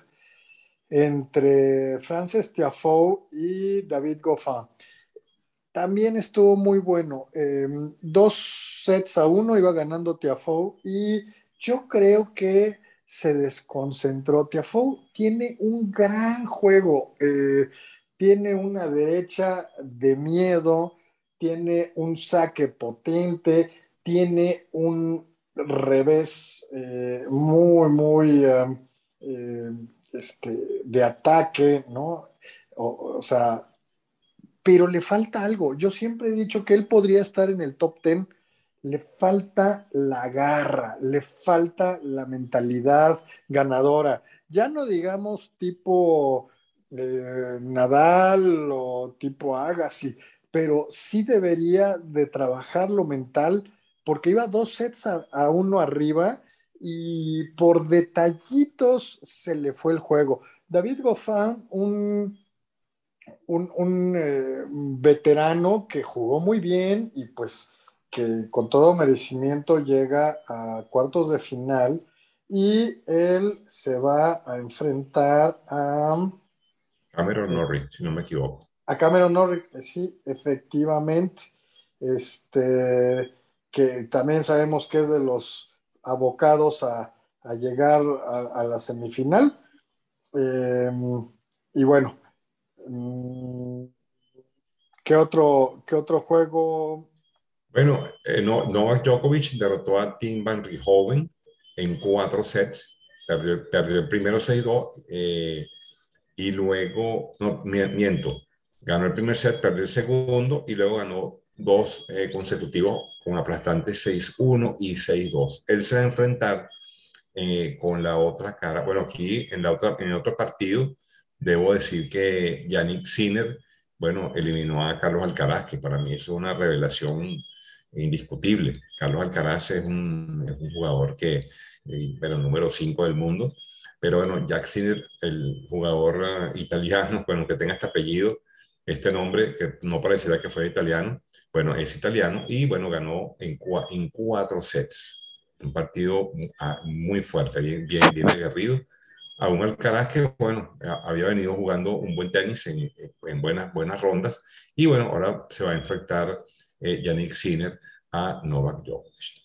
entre Frances Tiafoe y David Goffin. También estuvo muy bueno. Eh, dos sets a uno iba ganando Tiafoe y yo creo que se desconcentró. Tiafoe tiene un gran juego. Eh, tiene una derecha de miedo, tiene un saque potente, tiene un revés eh, muy, muy um, eh, este, de ataque, ¿no? O, o sea, pero le falta algo. Yo siempre he dicho que él podría estar en el top diez. Le falta la garra, le falta la mentalidad ganadora. Ya no digamos tipo eh, Nadal o tipo Agassi, pero sí debería de trabajar lo mental porque iba dos sets a, a uno arriba y por detallitos se le fue el juego. David Goffin, un un, un, eh, veterano que jugó muy bien y pues que con todo merecimiento llega a cuartos de final y él se va a enfrentar a, Cameron eh, Norrie, si no me equivoco. a Cameron Norrie, eh, sí, efectivamente, este, que también sabemos que es de los abocados a, a llegar a, a, la semifinal. Eh, y bueno, mm, ¿Qué otro, qué otro juego? Bueno, eh, no, Novak Djokovic derrotó a Tim Van Rijhoven en cuatro sets. Perdió, perdió el primero seis dos. Eh, y luego, no, miento, ganó el primer set, perdió el segundo y luego ganó dos eh, consecutivos con aplastantes seis uno y seis dos. Él se va a enfrentar eh, con la otra cara. Bueno, aquí en, la otra, en el otro partido, debo decir que Yannick Sinner, bueno, eliminó a Carlos Alcaraz, que para mí es una revelación indiscutible. Carlos Alcaraz es un, es un jugador que, eh, bueno, número cinco del mundo, pero bueno, Jack Sinner, el jugador uh, italiano, bueno, que tenga este apellido, este nombre, que no pareciera que fuera italiano, bueno, es italiano y bueno, ganó en, cua en cuatro sets. Un partido uh, muy fuerte, bien, bien, bien aguerrido. A un Alcaraz que, bueno, había venido jugando un buen tenis en, en buenas, buenas rondas y bueno, ahora se va a enfrentar eh, Yannick Sinner a Novak Djokovic.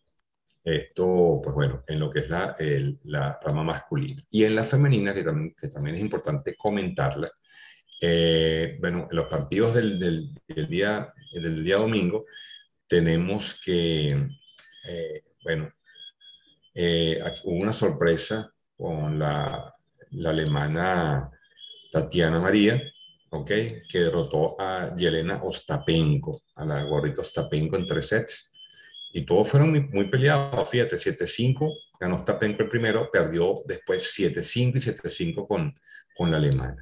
Esto, pues bueno, en lo que es la, el, la rama masculina. Y en la femenina, que también, que también es importante comentarla, eh, bueno, en los partidos del, del, del, día, del día domingo tenemos que, eh, bueno, eh, hubo una sorpresa con la, la alemana Tatiana María, ¿ok? Que derrotó a Yelena Ostapenko, a la gordita Ostapenko en tres sets. Y todos fueron muy, muy peleados, fíjate, siete cinco, ganó Ostapenko el primero, perdió después siete cinco y siete cinco con, con la alemana.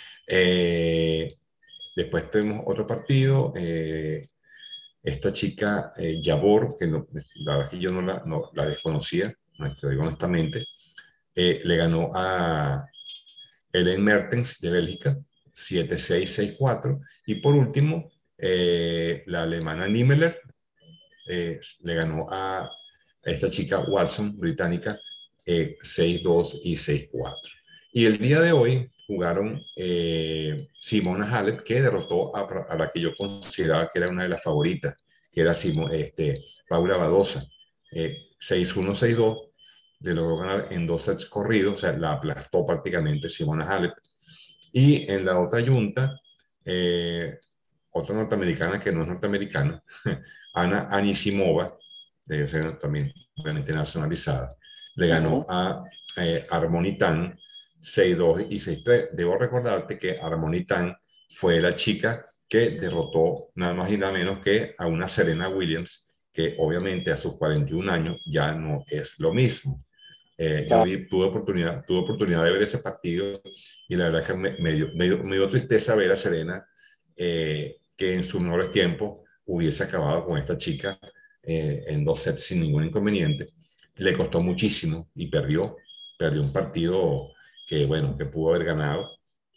Eh, después tuvimos otro partido, eh, esta chica eh, Jabor, que no, la verdad que yo no la, no, la desconocía, no, te digo honestamente, eh, le ganó a Ellen Mertens de Bélgica, siete seis, seis cuatro. Y por último, eh, la alemana Niemöller eh, le ganó a esta chica Watson, británica, eh, seis dos y seis cuatro. Y el día de hoy jugaron eh, Simona Halep, que derrotó a, a, la que yo consideraba que era una de las favoritas, que era Simon, este, Paula Badosa, eh, seis uno, seis dos, le logró ganar en dos sets corridos, o sea, la aplastó prácticamente Simona Halep. Y en la otra yunta, eh, otra norteamericana que no es norteamericana, Ana Anisimova, debe ser también obviamente nacionalizada, le ganó Uh-huh. a eh, Harmonitan seis dos y seis tres. Debo recordarte que Harmonitan fue la chica que derrotó nada más y nada menos que a una Serena Williams, que obviamente a sus cuarenta y un años ya no es lo mismo. Eh, yo Claro. vi, tuve, oportunidad, tuve oportunidad de ver ese partido y la verdad es que me, me, dio, me, dio, me dio tristeza ver a Serena eh, que en sus mejores tiempos hubiese acabado con esta chica eh, en dos sets sin ningún inconveniente. Le costó muchísimo y perdió, perdió un partido que, bueno, que pudo haber ganado.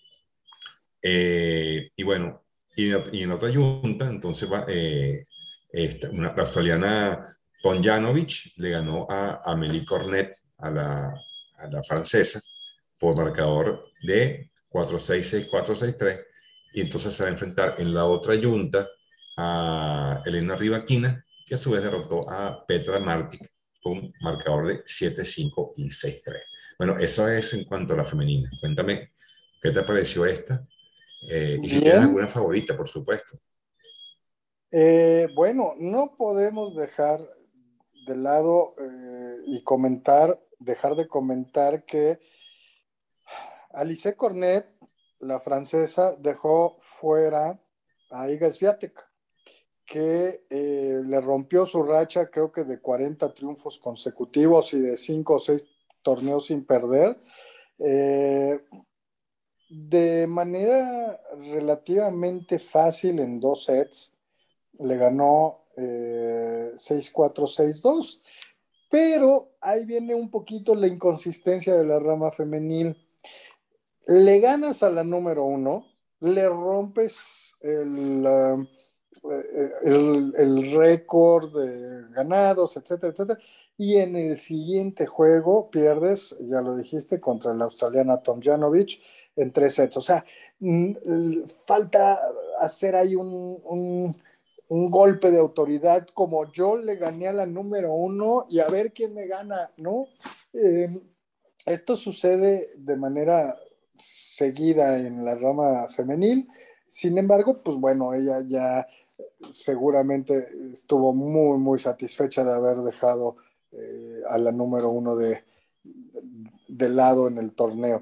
Eh, y bueno, y, y, en otra junta, entonces va, eh, esta, una, la australiana Tomljanovic le ganó a Amélie Cornet, a la, a la francesa, por marcador de cuatro seis, seis cuatro, seis tres. Y entonces se va a enfrentar en la otra junta a Elena Rybakina, que a su vez derrotó a Petra Martic con marcador de siete cinco y seis tres. Bueno, eso es en cuanto a la femenina. Cuéntame, ¿qué te pareció esta? Eh, y si tienes Bien, alguna favorita, por supuesto. eh, bueno, no podemos dejar de lado eh, y comentar, dejar de comentar que Alice Cornet, la francesa, dejó fuera a Iga Swiatek, que eh, le rompió su racha, creo que de cuarenta triunfos consecutivos y de cinco o seis torneos sin perder. Eh, de manera relativamente fácil en dos sets, le ganó eh, seis cuatro, seis dos, pero ahí viene un poquito la inconsistencia de la rama femenil. Le ganas a la número uno, le rompes el, uh, el, el récord de ganados, etcétera, etcétera, y en el siguiente juego pierdes, ya lo dijiste, contra la australiana Tomljanovic en tres sets. O sea, falta hacer ahí un, un, un golpe de autoridad como yo le gané a la número uno y a ver quién me gana, ¿no? Eh, esto sucede de manera seguida en la rama femenil. Sin embargo, pues bueno, ella ya seguramente estuvo muy, muy satisfecha de haber dejado eh, a la número uno de, de lado en el torneo.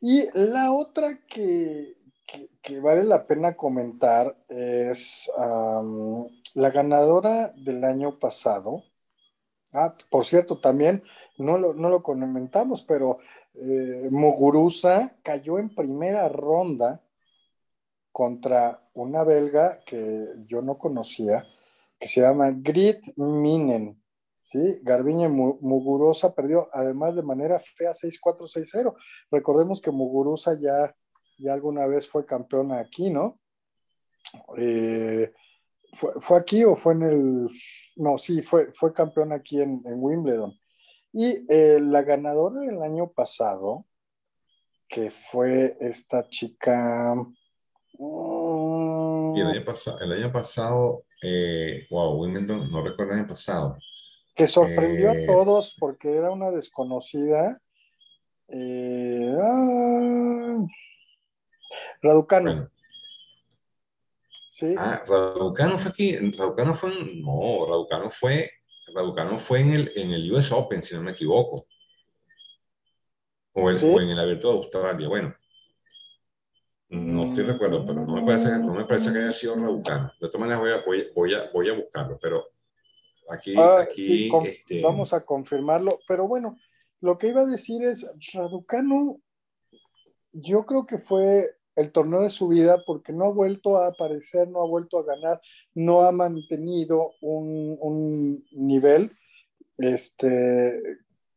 Y la otra que, que, que vale la pena comentar es um, la ganadora del año pasado. Ah, por cierto, también no lo, no lo comentamos, pero eh, Muguruza cayó en primera ronda contra una belga que yo no conocía, que se llama Grit Minen. ¿Sí? Garbiñe Muguruza perdió además de manera fea seis cuatro seis cero. Recordemos que Muguruza ya, ya alguna vez fue campeona aquí, ¿no? Eh, ¿fue, ¿Fue aquí o fue en el...? No, sí, fue, fue campeona aquí en, en Wimbledon. Y eh, la ganadora del año pasado, que fue esta chica... Y el um, año pasado, el año pasado, eh, wow, Wimbledon, no recuerdo el año pasado. que sorprendió a Eh, todos porque era una desconocida. Eh, ah, Raducanu, bueno, ¿sí? ah, Raducanu fue aquí, Raducanu fue, en- no, Raducanu fue, Raducanu fue en el, en el U S Open, si no me equivoco, o, el, Sí. o en el Abierto de Australia. Bueno, no estoy de acuerdo, pero no me parece, que- no me parece que haya sido Mm, Raducanu. De todas maneras, voy a, voy, voy a, voy a buscarlo, pero aquí, ah, sí, aquí, con- este, vamos a confirmarlo. Pero bueno, lo que iba a decir es, Raducanu, yo creo que fue el torneo de su vida porque no ha vuelto a aparecer, no ha vuelto a ganar, no ha mantenido un, un nivel. Este,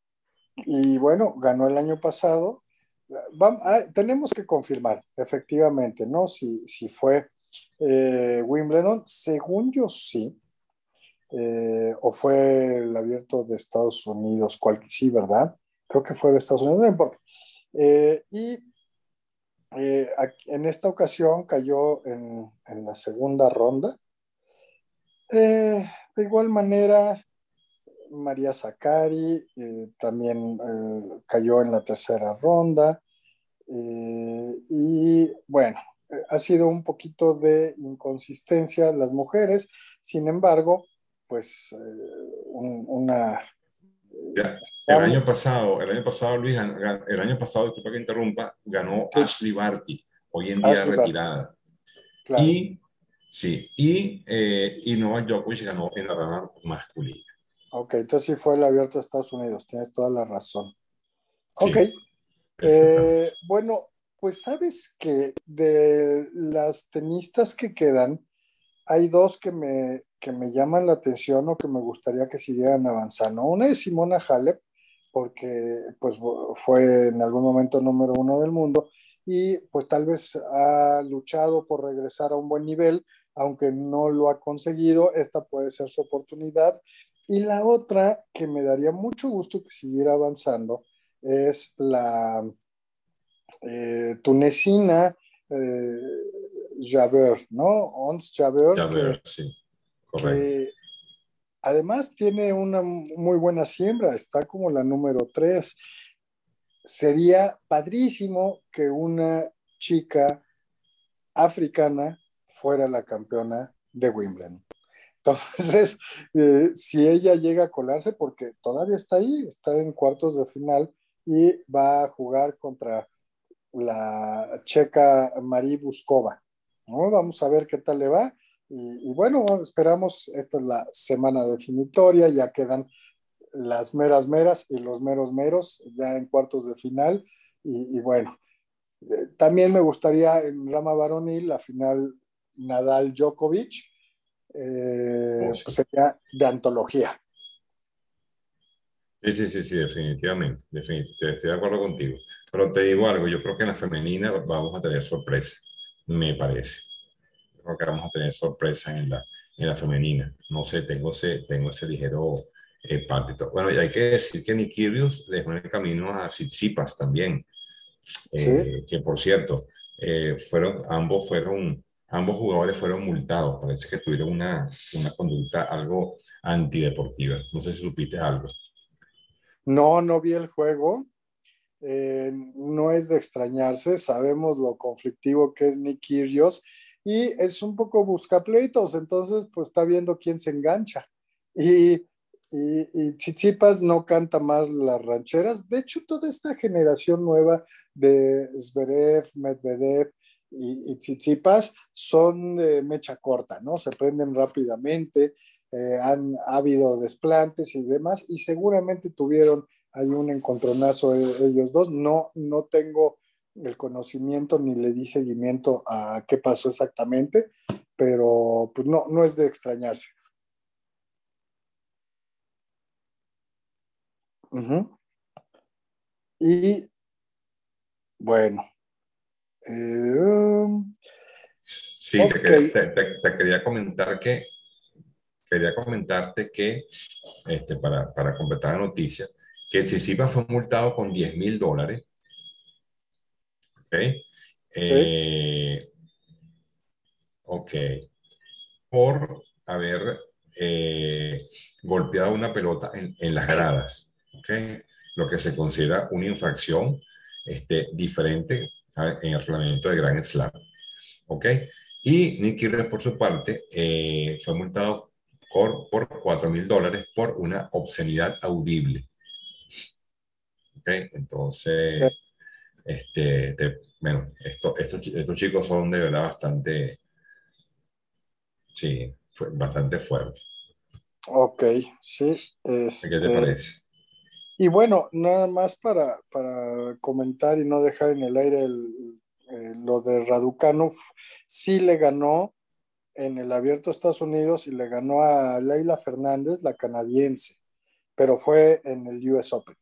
y bueno, ganó el año pasado. Vam- ah, tenemos que confirmar, efectivamente, ¿no? Si, si fue eh, Wimbledon, según yo sí, eh, o fue el abierto de Estados Unidos, cual, sí, ¿verdad? Creo que fue de Estados Unidos, no importa. Eh, y eh, aquí- en esta ocasión cayó en, en la segunda ronda. Eh, de igual manera, María Zakari eh, también eh, cayó en la tercera ronda. Eh, y bueno, eh, ha sido un poquito de inconsistencia las mujeres, sin embargo, pues eh, un- una... ya, el Esperamos, año pasado, el año pasado, Luis, gan- gan- el año pasado, disculpa que interrumpa, ganó sí, Ashley Barty, hoy en día Ashley Barty, retirada. claro. Y sí, y, eh, y Novak Djokovic ganó en la rama masculina. Ok, entonces sí fue el abierto de Estados Unidos, tienes toda la razón. Ok, Sí, exactamente. eh, bueno, pues sabes que de las tenistas que quedan, hay dos que me, que me llaman la atención o que me gustaría que siguieran avanzando. Una es Simona Halep, porque pues fue en algún momento número uno del mundo y pues tal vez ha luchado por regresar a un buen nivel, aunque no lo ha conseguido, esta puede ser su oportunidad. Y la otra que me daría mucho gusto que siguiera avanzando es la eh, tunecina eh, Jabeur, ¿no? Ons Jabeur, Ya que ver, sí, correcto. que además tiene una muy buena siembra, está como la número tres. Sería padrísimo que una chica africana fuera la campeona de Wimbledon. Entonces, eh, si ella llega a colarse, porque todavía está ahí, está en cuartos de final y va a jugar contra la checa Marie Buskova, ¿no? Vamos a ver qué tal le va. Y, y bueno, esperamos, esta es la semana definitoria, ya quedan las meras meras y los meros meros ya en cuartos de final. Y, y bueno, eh, también me gustaría en rama varonil la final Nadal-Djokovic, Oh, eh, pues sí. sería de antología. Sí, sí, sí, sí, definitivamente, definitivamente, estoy de acuerdo contigo. Pero te digo algo, yo creo que en la femenina vamos a tener sorpresa, me parece. Creo que vamos a tener sorpresa en la, en la femenina. No sé, tengo ese, tengo ese ligero eh, pálpito. Bueno, y hay que decir que Nick Kyrgios dejó en el camino a Tsitsipas también, Sí, eh, que por cierto, eh, fueron, ambos fueron, ambos jugadores fueron multados. Parece que tuvieron una, una conducta algo antideportiva. No sé si supiste algo. no, no vi el juego. Eh, no es de extrañarse, sabemos lo conflictivo que es Nick Kyrgios y es un poco buscapleitos, entonces pues está viendo quién se engancha. Y Y, y Tsitsipas no canta más las rancheras. De hecho, toda esta generación nueva de Zverev, Medvedev y, y Tsitsipas son de mecha corta, ¿no? Se prenden rápidamente, eh, han ha habido desplantes y demás, y seguramente tuvieron ahí un encontronazo eh, ellos dos. No, no tengo el conocimiento ni le di seguimiento a qué pasó exactamente, pero pues no, no es de extrañarse. Uh-huh. Y bueno, eh, Sí, te, ok, quería- te, te- te quería comentar que, quería comentarte que, este, para, para completar la noticia, que Tsitsipas fue multado con diez mil dólares, ¿ok? ok, Eh, ok, por haber eh, golpeado una pelota en, en las gradas, ¿ok? Lo que se considera una infracción este, diferente a- en el reglamento de Grand Slam, ¿ok? Y Nick Kyrgios, por su parte, eh, fue multado por, por cuatro mil dólares por una obscenidad audible, ¿ok? Entonces, este, te- bueno, esto, estos, chi- estos chicos son de verdad bastante, sí, fue bastante fuertes. ok, sí, ¿Qué te este, parece? y bueno, nada más para, para comentar y no dejar en el aire el- eh, lo de Raducanu, sí le ganó en el Abierto de Estados Unidos y le ganó a Leila Fernández, la canadiense, pero fue en el U S Open.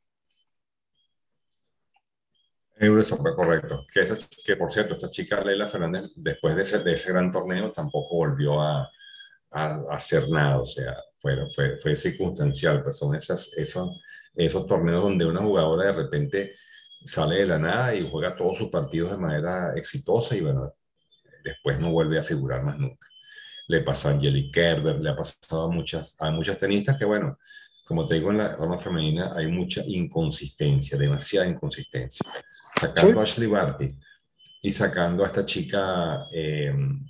Eso fue correcto. Que, esta, que por cierto, esta chica Leila Fernández, después de ese, de ese gran torneo, tampoco volvió a, a, a hacer nada. O sea, fue, fue, fue circunstancial. Pues son esas, esos, esos torneos donde una jugadora de repente sale de la nada y juega todos sus partidos de manera exitosa y bueno, después no vuelve a figurar más nunca. Le pasó a Angelique Kerber, le ha pasado a muchas, a muchas tenistas que, bueno, como te digo, en la rama femenina hay mucha inconsistencia, demasiada inconsistencia. Sí, Sacando a Ashley Barty y sacando a esta chica eh,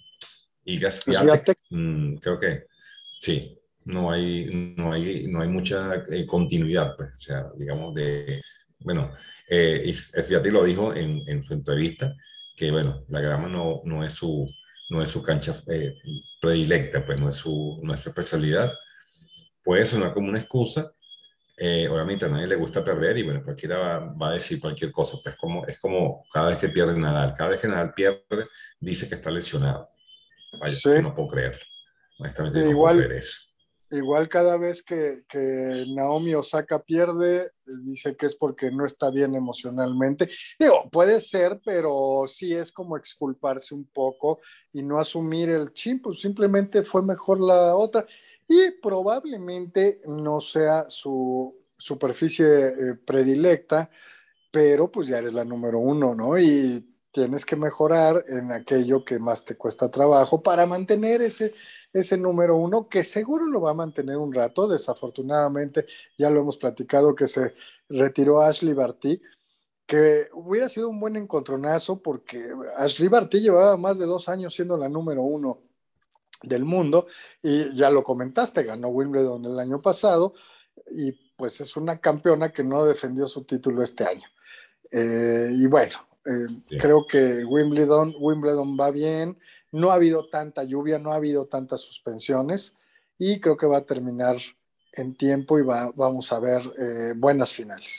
Iga Swiatek, Swiatek. mmm, creo que sí, no hay, no hay, no hay mucha eh, continuidad, pues, o sea, digamos, de, bueno, eh, y Swiatek lo dijo en, en su entrevista, que, bueno, la grama no, no es su, no es su cancha eh, predilecta, pues no es su, no es su especialidad. Puede sonar como una excusa, eh, obviamente a nadie le gusta perder y bueno, cualquiera va, va, a decir cualquier cosa, pues como, es como cada vez que pierde Nadal, cada vez que Nadal pierde, dice que está lesionado. Vaya, Sí, yo no puedo creer, honestamente yo no puedo igual creer eso. Igual cada vez que, que Naomi Osaka pierde, dice que es porque no está bien emocionalmente. Digo, puede ser, pero sí es como exculparse un poco y no asumir el chin, pues simplemente fue mejor la otra. Y probablemente no sea su superficie eh, predilecta, pero pues ya eres la número uno, ¿no? Y tienes que mejorar en aquello que más te cuesta trabajo para mantener ese, ese número uno, que seguro lo va a mantener un rato. Desafortunadamente, ya lo hemos platicado que se retiró Ashley Barty, que hubiera sido un buen encontronazo porque Ashley Barty llevaba más de dos años siendo la número uno del mundo y ya lo comentaste, ganó Wimbledon el año pasado y pues es una campeona que no defendió su título este año. Eh, y bueno, eh, Sí, creo que Wimbledon, Wimbledon va bien, no ha habido tanta lluvia, no ha habido tantas suspensiones y creo que va a terminar en tiempo y va, vamos a ver eh, buenas finales.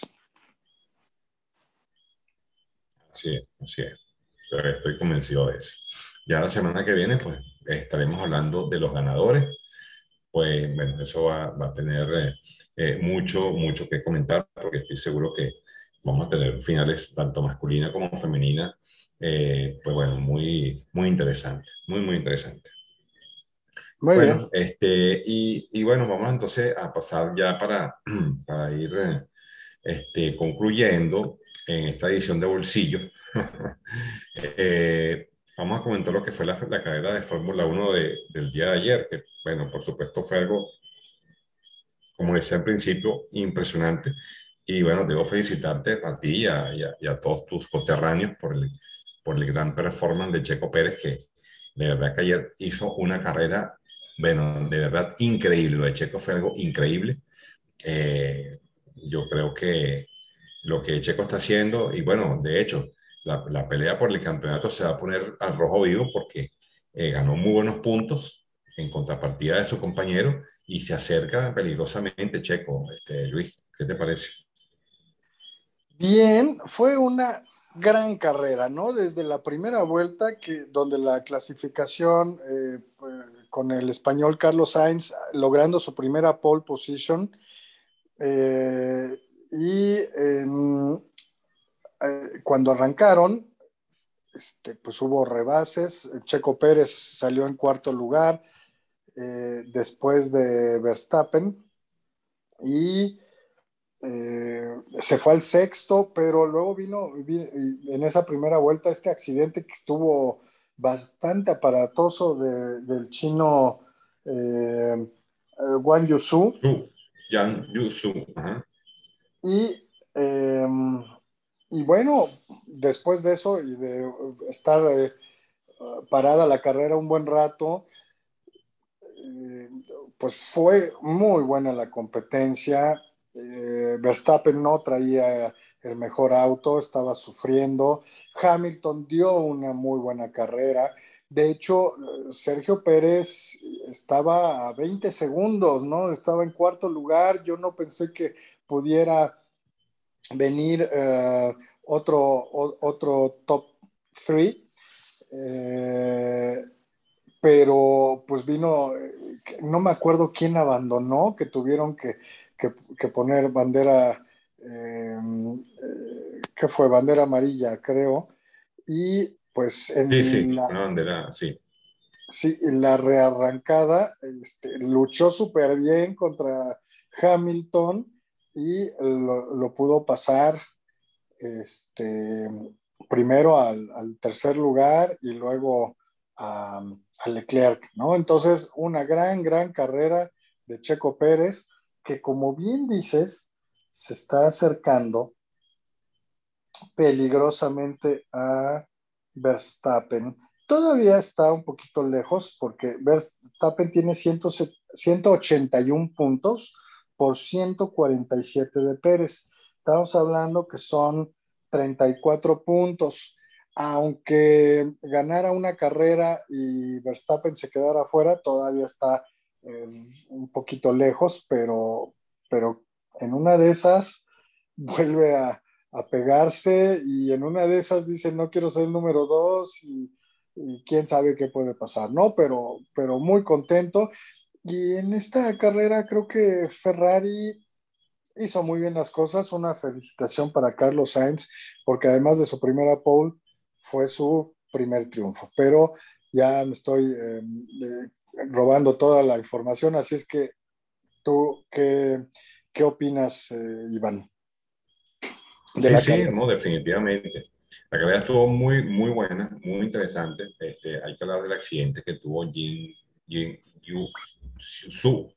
así es, así es. Pero estoy convencido de eso. Ya la semana que viene, pues estaremos hablando de los ganadores. Pues bueno, eso va, va a tener eh, eh, mucho, mucho que comentar, porque estoy seguro que vamos a tener finales tanto masculina como femenina, eh, pues bueno, muy, muy interesante, muy, muy interesante. Muy bien, Bueno, este, y, y bueno, vamos entonces a pasar ya para, para ir eh, este, concluyendo en esta edición de Bolsillo. Eh, vamos a comentar lo que fue la, la carrera de Fórmula Uno de, del día de ayer, que bueno, por supuesto fue algo, como decía al principio, impresionante. Y bueno, debo felicitarte a ti y a, y a, y a todos tus coterráneos por el, por el gran performance de Checo Pérez, que de verdad que ayer hizo una carrera bueno, de verdad, increíble. Lo de Checo fue algo increíble. Eh, yo creo que lo que Checo está haciendo, y bueno, de hecho, la, la pelea por el campeonato se va a poner al rojo vivo porque eh, ganó muy buenos puntos en contrapartida de su compañero y se acerca peligrosamente Checo. Este, Luis, ¿qué te parece? Bien, fue una gran carrera, ¿no? Desde la primera vuelta, que, donde la clasificación eh, pues, con el español Carlos Sainz logrando su primera pole position, eh, y en, eh, cuando arrancaron, este, pues hubo rebases. Checo Pérez salió en cuarto lugar eh, después de Verstappen y eh, se fue al sexto, pero luego vino, vino, en esa primera vuelta este accidente que estuvo bastante aparatoso de, del chino eh, eh, Guan Yusu. Su, Yang Yusu. Ajá. Y, eh, y bueno, después de eso y de estar eh, parada la carrera un buen rato, eh, pues fue muy buena la competencia. Eh, Verstappen no traía el mejor auto, estaba sufriendo. Hamilton dio una muy buena carrera. De hecho, Sergio Pérez estaba a veinte segundos, ¿no? Estaba en cuarto lugar. Yo no pensé que pudiera venir uh, otro, o, otro top tres. Eh, pero pues vino, no me acuerdo quién abandonó, que tuvieron que, que, que poner bandera, eh, eh, ¿qué fue? Bandera amarilla, creo. Y pues Sí, en sí, la, una bandera, sí. sí, en la rearrancada este, luchó súper bien contra Hamilton y lo, lo pudo pasar este, primero al, al, tercer lugar y luego a, a, Leclerc, ¿no? Entonces, una gran, gran carrera de Checo Pérez, que como bien dices, se está acercando peligrosamente a Verstappen. Todavía está un poquito lejos porque Verstappen tiene ciento ochenta y uno puntos por ciento cuarenta y siete de Pérez. Estamos hablando que son treinta y cuatro puntos. Aunque ganara una carrera y Verstappen se quedara fuera, todavía está eh, un poquito lejos, pero, pero en una de esas vuelve a, a pegarse y en una de esas dice no quiero ser el número dos y, y quién sabe qué puede pasar, ¿no? Pero, pero muy contento. Y en esta carrera creo que Ferrari hizo muy bien las cosas. Una felicitación para Carlos Sainz, porque además de su primera pole, fue su primer triunfo. Pero ya me estoy eh, eh, robando toda la información, así es que tú, ¿qué, qué opinas, eh, Iván, de Sí, la sí, carrera? no, definitivamente. La carrera estuvo muy, muy buena, muy interesante. Este, hay que hablar del accidente que tuvo Jin, Jin Yu Su.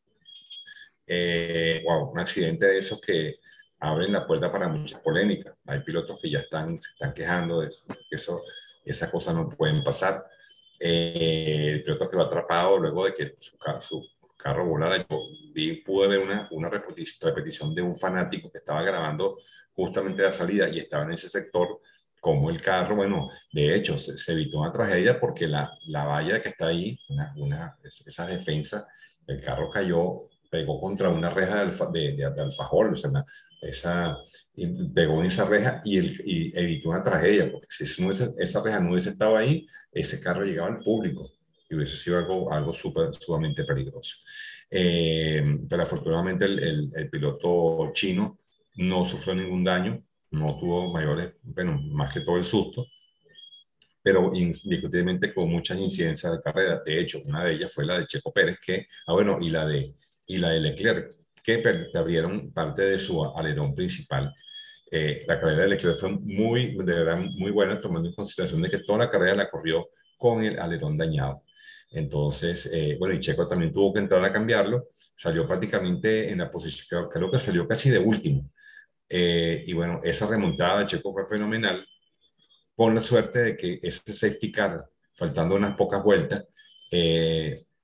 Eh, wow, un accidente de esos que abren la puerta para muchas polémicas. Hay pilotos que ya están, se están quejando de eso, que eso, esas cosas no pueden pasar. Eh, el piloto quedó atrapado luego de que su, su carro volara. Yo vi, pude ver una, una repetición de un fanático que estaba grabando justamente la salida y estaba en ese sector, como el carro, bueno, de hecho, se, se evitó una tragedia porque la, la valla que está ahí, una, una, esa defensa, el carro cayó, pegó contra una reja de, alfa, de, de, de alfajor, o sea, una, esa, pegó en esa reja y, el, y, evitó una tragedia, porque si no esa, esa reja no hubiese estado ahí, ese carro llegaba al público y hubiese sido algo, algo super, sumamente peligroso. Eh, pero afortunadamente el, el, el piloto chino no sufrió ningún daño, no tuvo mayores, bueno, más que todo el susto, pero indiscutiblemente con muchas incidencias de carrera. De hecho, una de ellas fue la de Checo Pérez, que, ah, bueno, y la de, y la de Leclerc, que perdieron parte de su alerón principal. Eh, la carrera de Leclerc fue muy, de verdad, muy buena, tomando en consideración de que toda la carrera la corrió con el alerón dañado. Entonces, eh, bueno, y Checo también tuvo que entrar a cambiarlo, salió prácticamente en la posición, creo, creo que salió casi de último. Eh, y bueno, esa remontada de Checo fue fenomenal, con la suerte de que ese safety car, faltando unas pocas vueltas, eh,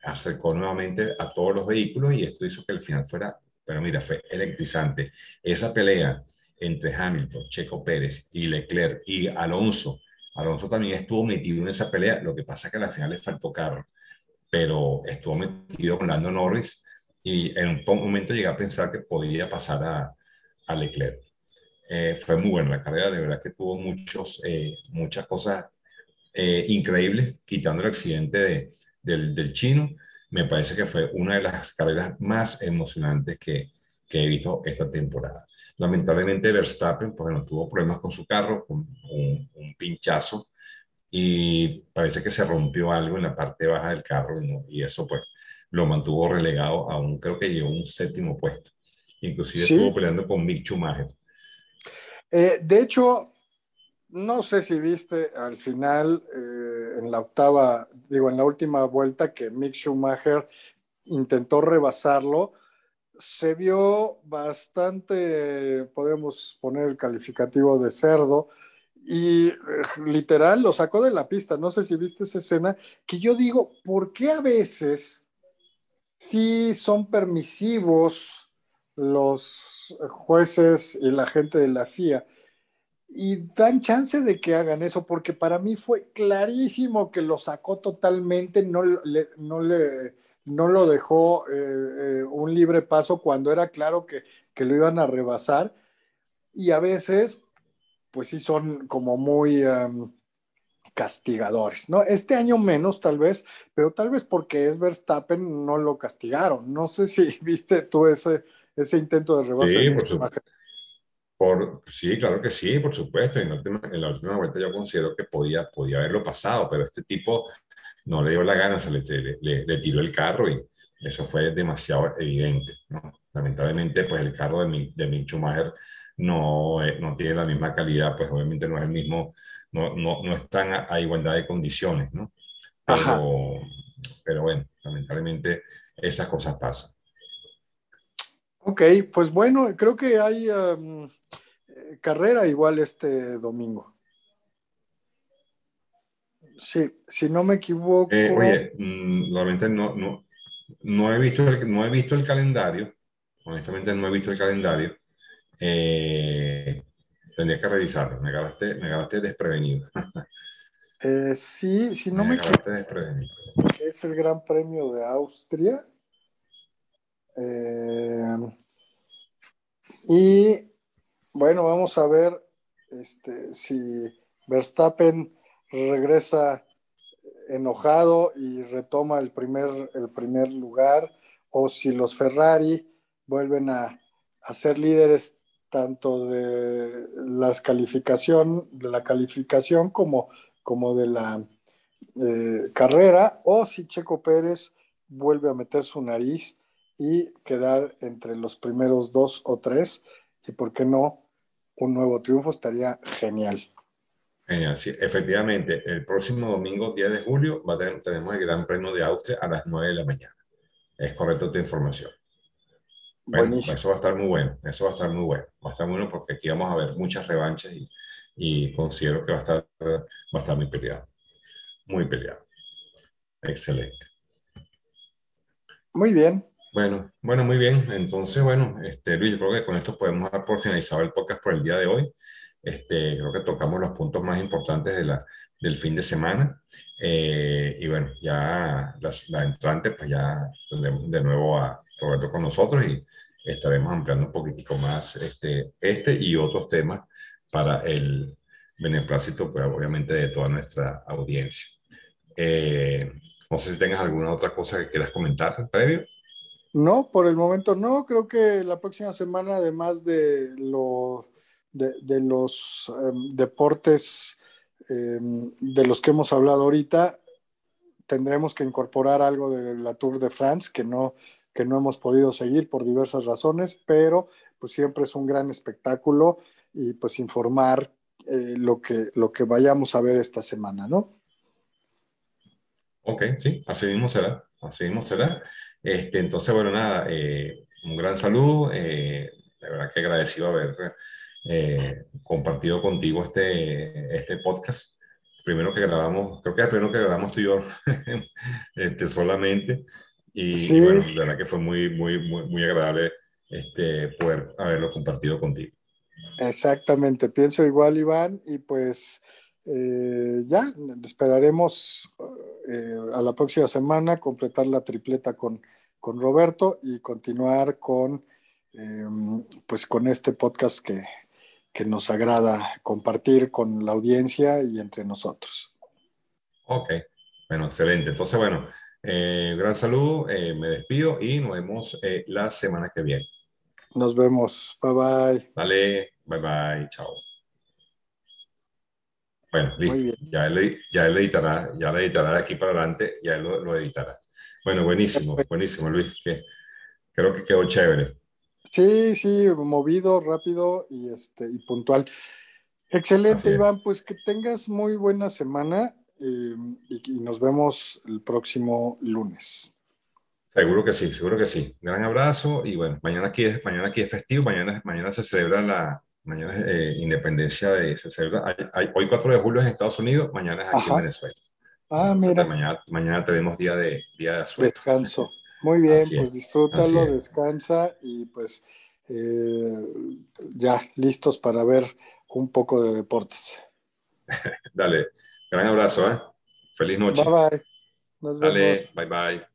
acercó nuevamente a todos los vehículos y esto hizo que el final fuera, pero mira, fue electrizante. Esa pelea entre Hamilton, Checo Pérez y Leclerc y Alonso, Alonso también estuvo metido en esa pelea, lo que pasa es que al final le faltó carro, pero estuvo metido con Lando Norris y en un momento llegué a pensar que podía pasar a, a Leclerc. Eh, fue muy buena la carrera, de verdad que tuvo muchos, eh, muchas cosas eh, increíbles, quitando el accidente de, del, del chino. Me parece que fue una de las carreras más emocionantes que, que he visto esta temporada. Lamentablemente Verstappen, pues, no tuvo problemas con su carro, con un, un pinchazo, y parece que se rompió algo en la parte baja del carro, ¿no? Y eso pues lo mantuvo relegado a un, creo que llegó a un séptimo puesto. Inclusive estuvo Sí, peleando con Mick Schumacher. eh, de hecho, no sé si viste al final, eh, en la octava, digo, en la última vuelta que Mick Schumacher intentó rebasarlo, se vio bastante, podemos poner el calificativo de cerdo, y eh, literal lo sacó de la pista. No sé si viste esa escena, que yo digo, ¿por qué a veces sí son permisivos los jueces y la gente de la F I A y dan chance de que hagan eso? Porque para mí fue clarísimo que lo sacó totalmente, no le, no le, no lo dejó eh, eh, un libre paso cuando era claro que, que lo iban a rebasar, y a veces pues sí son como muy um, castigadores, ¿no? Este año menos tal vez, pero tal vez porque es Verstappen no lo castigaron. No sé si viste tú ese, ese intento de rebase de Sí, Mick por su, Schumacher. por, sí, claro que sí, por supuesto. En la última, en la última vuelta yo considero que podía, podía haberlo pasado, pero este tipo no le dio la gana, se le, le, le, le tiró el carro y eso fue demasiado evidente, ¿no? Lamentablemente, pues el carro de, mi, de Mick Schumacher no, eh, no tiene la misma calidad, pues obviamente no es el mismo, no, no, no están a, a igualdad de condiciones, ¿no? Ajá. Pero, pero bueno, lamentablemente esas cosas pasan. Ok, pues bueno, creo que hay um, eh, carrera igual este domingo. Sí, si no me Eh, equivoco, oye, mmm, realmente no, no, no he visto el, no he visto el calendario, honestamente no he visto el calendario. Eh, Tendría que revisarlo, me agarraste, me agarraste desprevenido. eh, sí, si no Me me equivoco, agarraste desprevenido. es el Gran Premio de Austria. Eh, y bueno, vamos a ver este, si Verstappen regresa enojado y retoma el primer, el primer lugar, o si los Ferrari vuelven a, a ser líderes tanto de las calificación, de la calificación como, como de la eh, carrera, o si Checo Pérez vuelve a meter su nariz y quedar entre los primeros dos o tres, y por qué no, un nuevo triunfo estaría genial. Genial, sí, efectivamente, el próximo domingo, diez de julio, va a tener, tenemos el Gran Premio de Austria a las nueve de la mañana. Es correcto tu información. Bueno, Buenísimo. eso va a estar muy bueno, eso va a estar muy bueno. Va a estar bueno porque aquí vamos a ver muchas revanchas y, y considero que va a estar, va a estar muy peleado, muy peleado. Excelente. Muy bien. Bueno, bueno, muy bien. Entonces, bueno, este, Luis, yo creo que con esto podemos dar por finalizado el podcast por el día de hoy. Este, creo que tocamos los puntos más importantes de la, del fin de semana. Eh, y bueno, ya las, la entrante, pues ya tendremos de nuevo a Roberto con nosotros y estaremos ampliando un poquitico más este, este y otros temas para el beneplácito, pues obviamente de toda nuestra audiencia. Eh, no sé si tengas alguna otra cosa que quieras comentar previo. No, por el momento no. Creo que la próxima semana, además de, lo, de, de los em, deportes em, de los que hemos hablado ahorita, tendremos que incorporar algo de la Tour de France que no, que no hemos podido seguir por diversas razones, pero pues siempre es un gran espectáculo, y pues informar eh, lo que, lo que vayamos a ver esta semana, ¿no? Ok, sí, así mismo será, así mismo será. Este, entonces, bueno, nada, eh, un gran saludo, eh, de verdad que agradecido haber eh, compartido contigo este, este podcast. primero que grabamos, creo que es el primero que grabamos tú y yo este, solamente. Y, y Sí, bueno, de verdad que fue muy, muy, muy, muy agradable este, poder haberlo compartido contigo. exactamente, pienso igual, Iván, y pues eh, ya esperaremos eh, a la próxima semana completar la tripleta con, con Roberto y continuar con, eh, pues con este podcast que, que nos agrada compartir con la audiencia y entre nosotros. Ok, bueno, excelente. Entonces, bueno, eh, gran saludo, eh, me despido y nos vemos eh, la semana que viene. Nos vemos, bye bye. Dale, bye bye, chao. Bueno, Muy listo. bien. Ya él, ya él editará, ya lo editará de aquí para adelante, ya él lo, lo editará. Bueno, buenísimo, buenísimo, Luis. Que, creo que quedó chévere. Sí, sí, movido, rápido y este y puntual. Así Excelente, es. Iván. Pues que tengas muy buena semana eh, y, y nos vemos el próximo lunes. Seguro que sí, seguro que sí. Gran abrazo y bueno, mañana aquí es, mañana aquí es festivo, mañana, mañana se celebra la mañana es, eh, independencia de, se celebra, hay- hay- hoy cuatro de julio es en Estados Unidos, mañana es aquí en Ajá. Venezuela. Ah, Entonces, pues, mira, mañana, mañana tenemos día de, día de asueto. descanso. Muy bien, Así pues es, así disfrútalo, es. descansa y pues eh, ya listos para ver un poco de deportes. Dale, gran abrazo, ¿eh? Feliz Bye noche. bye, nos Dale, vemos. bye bye.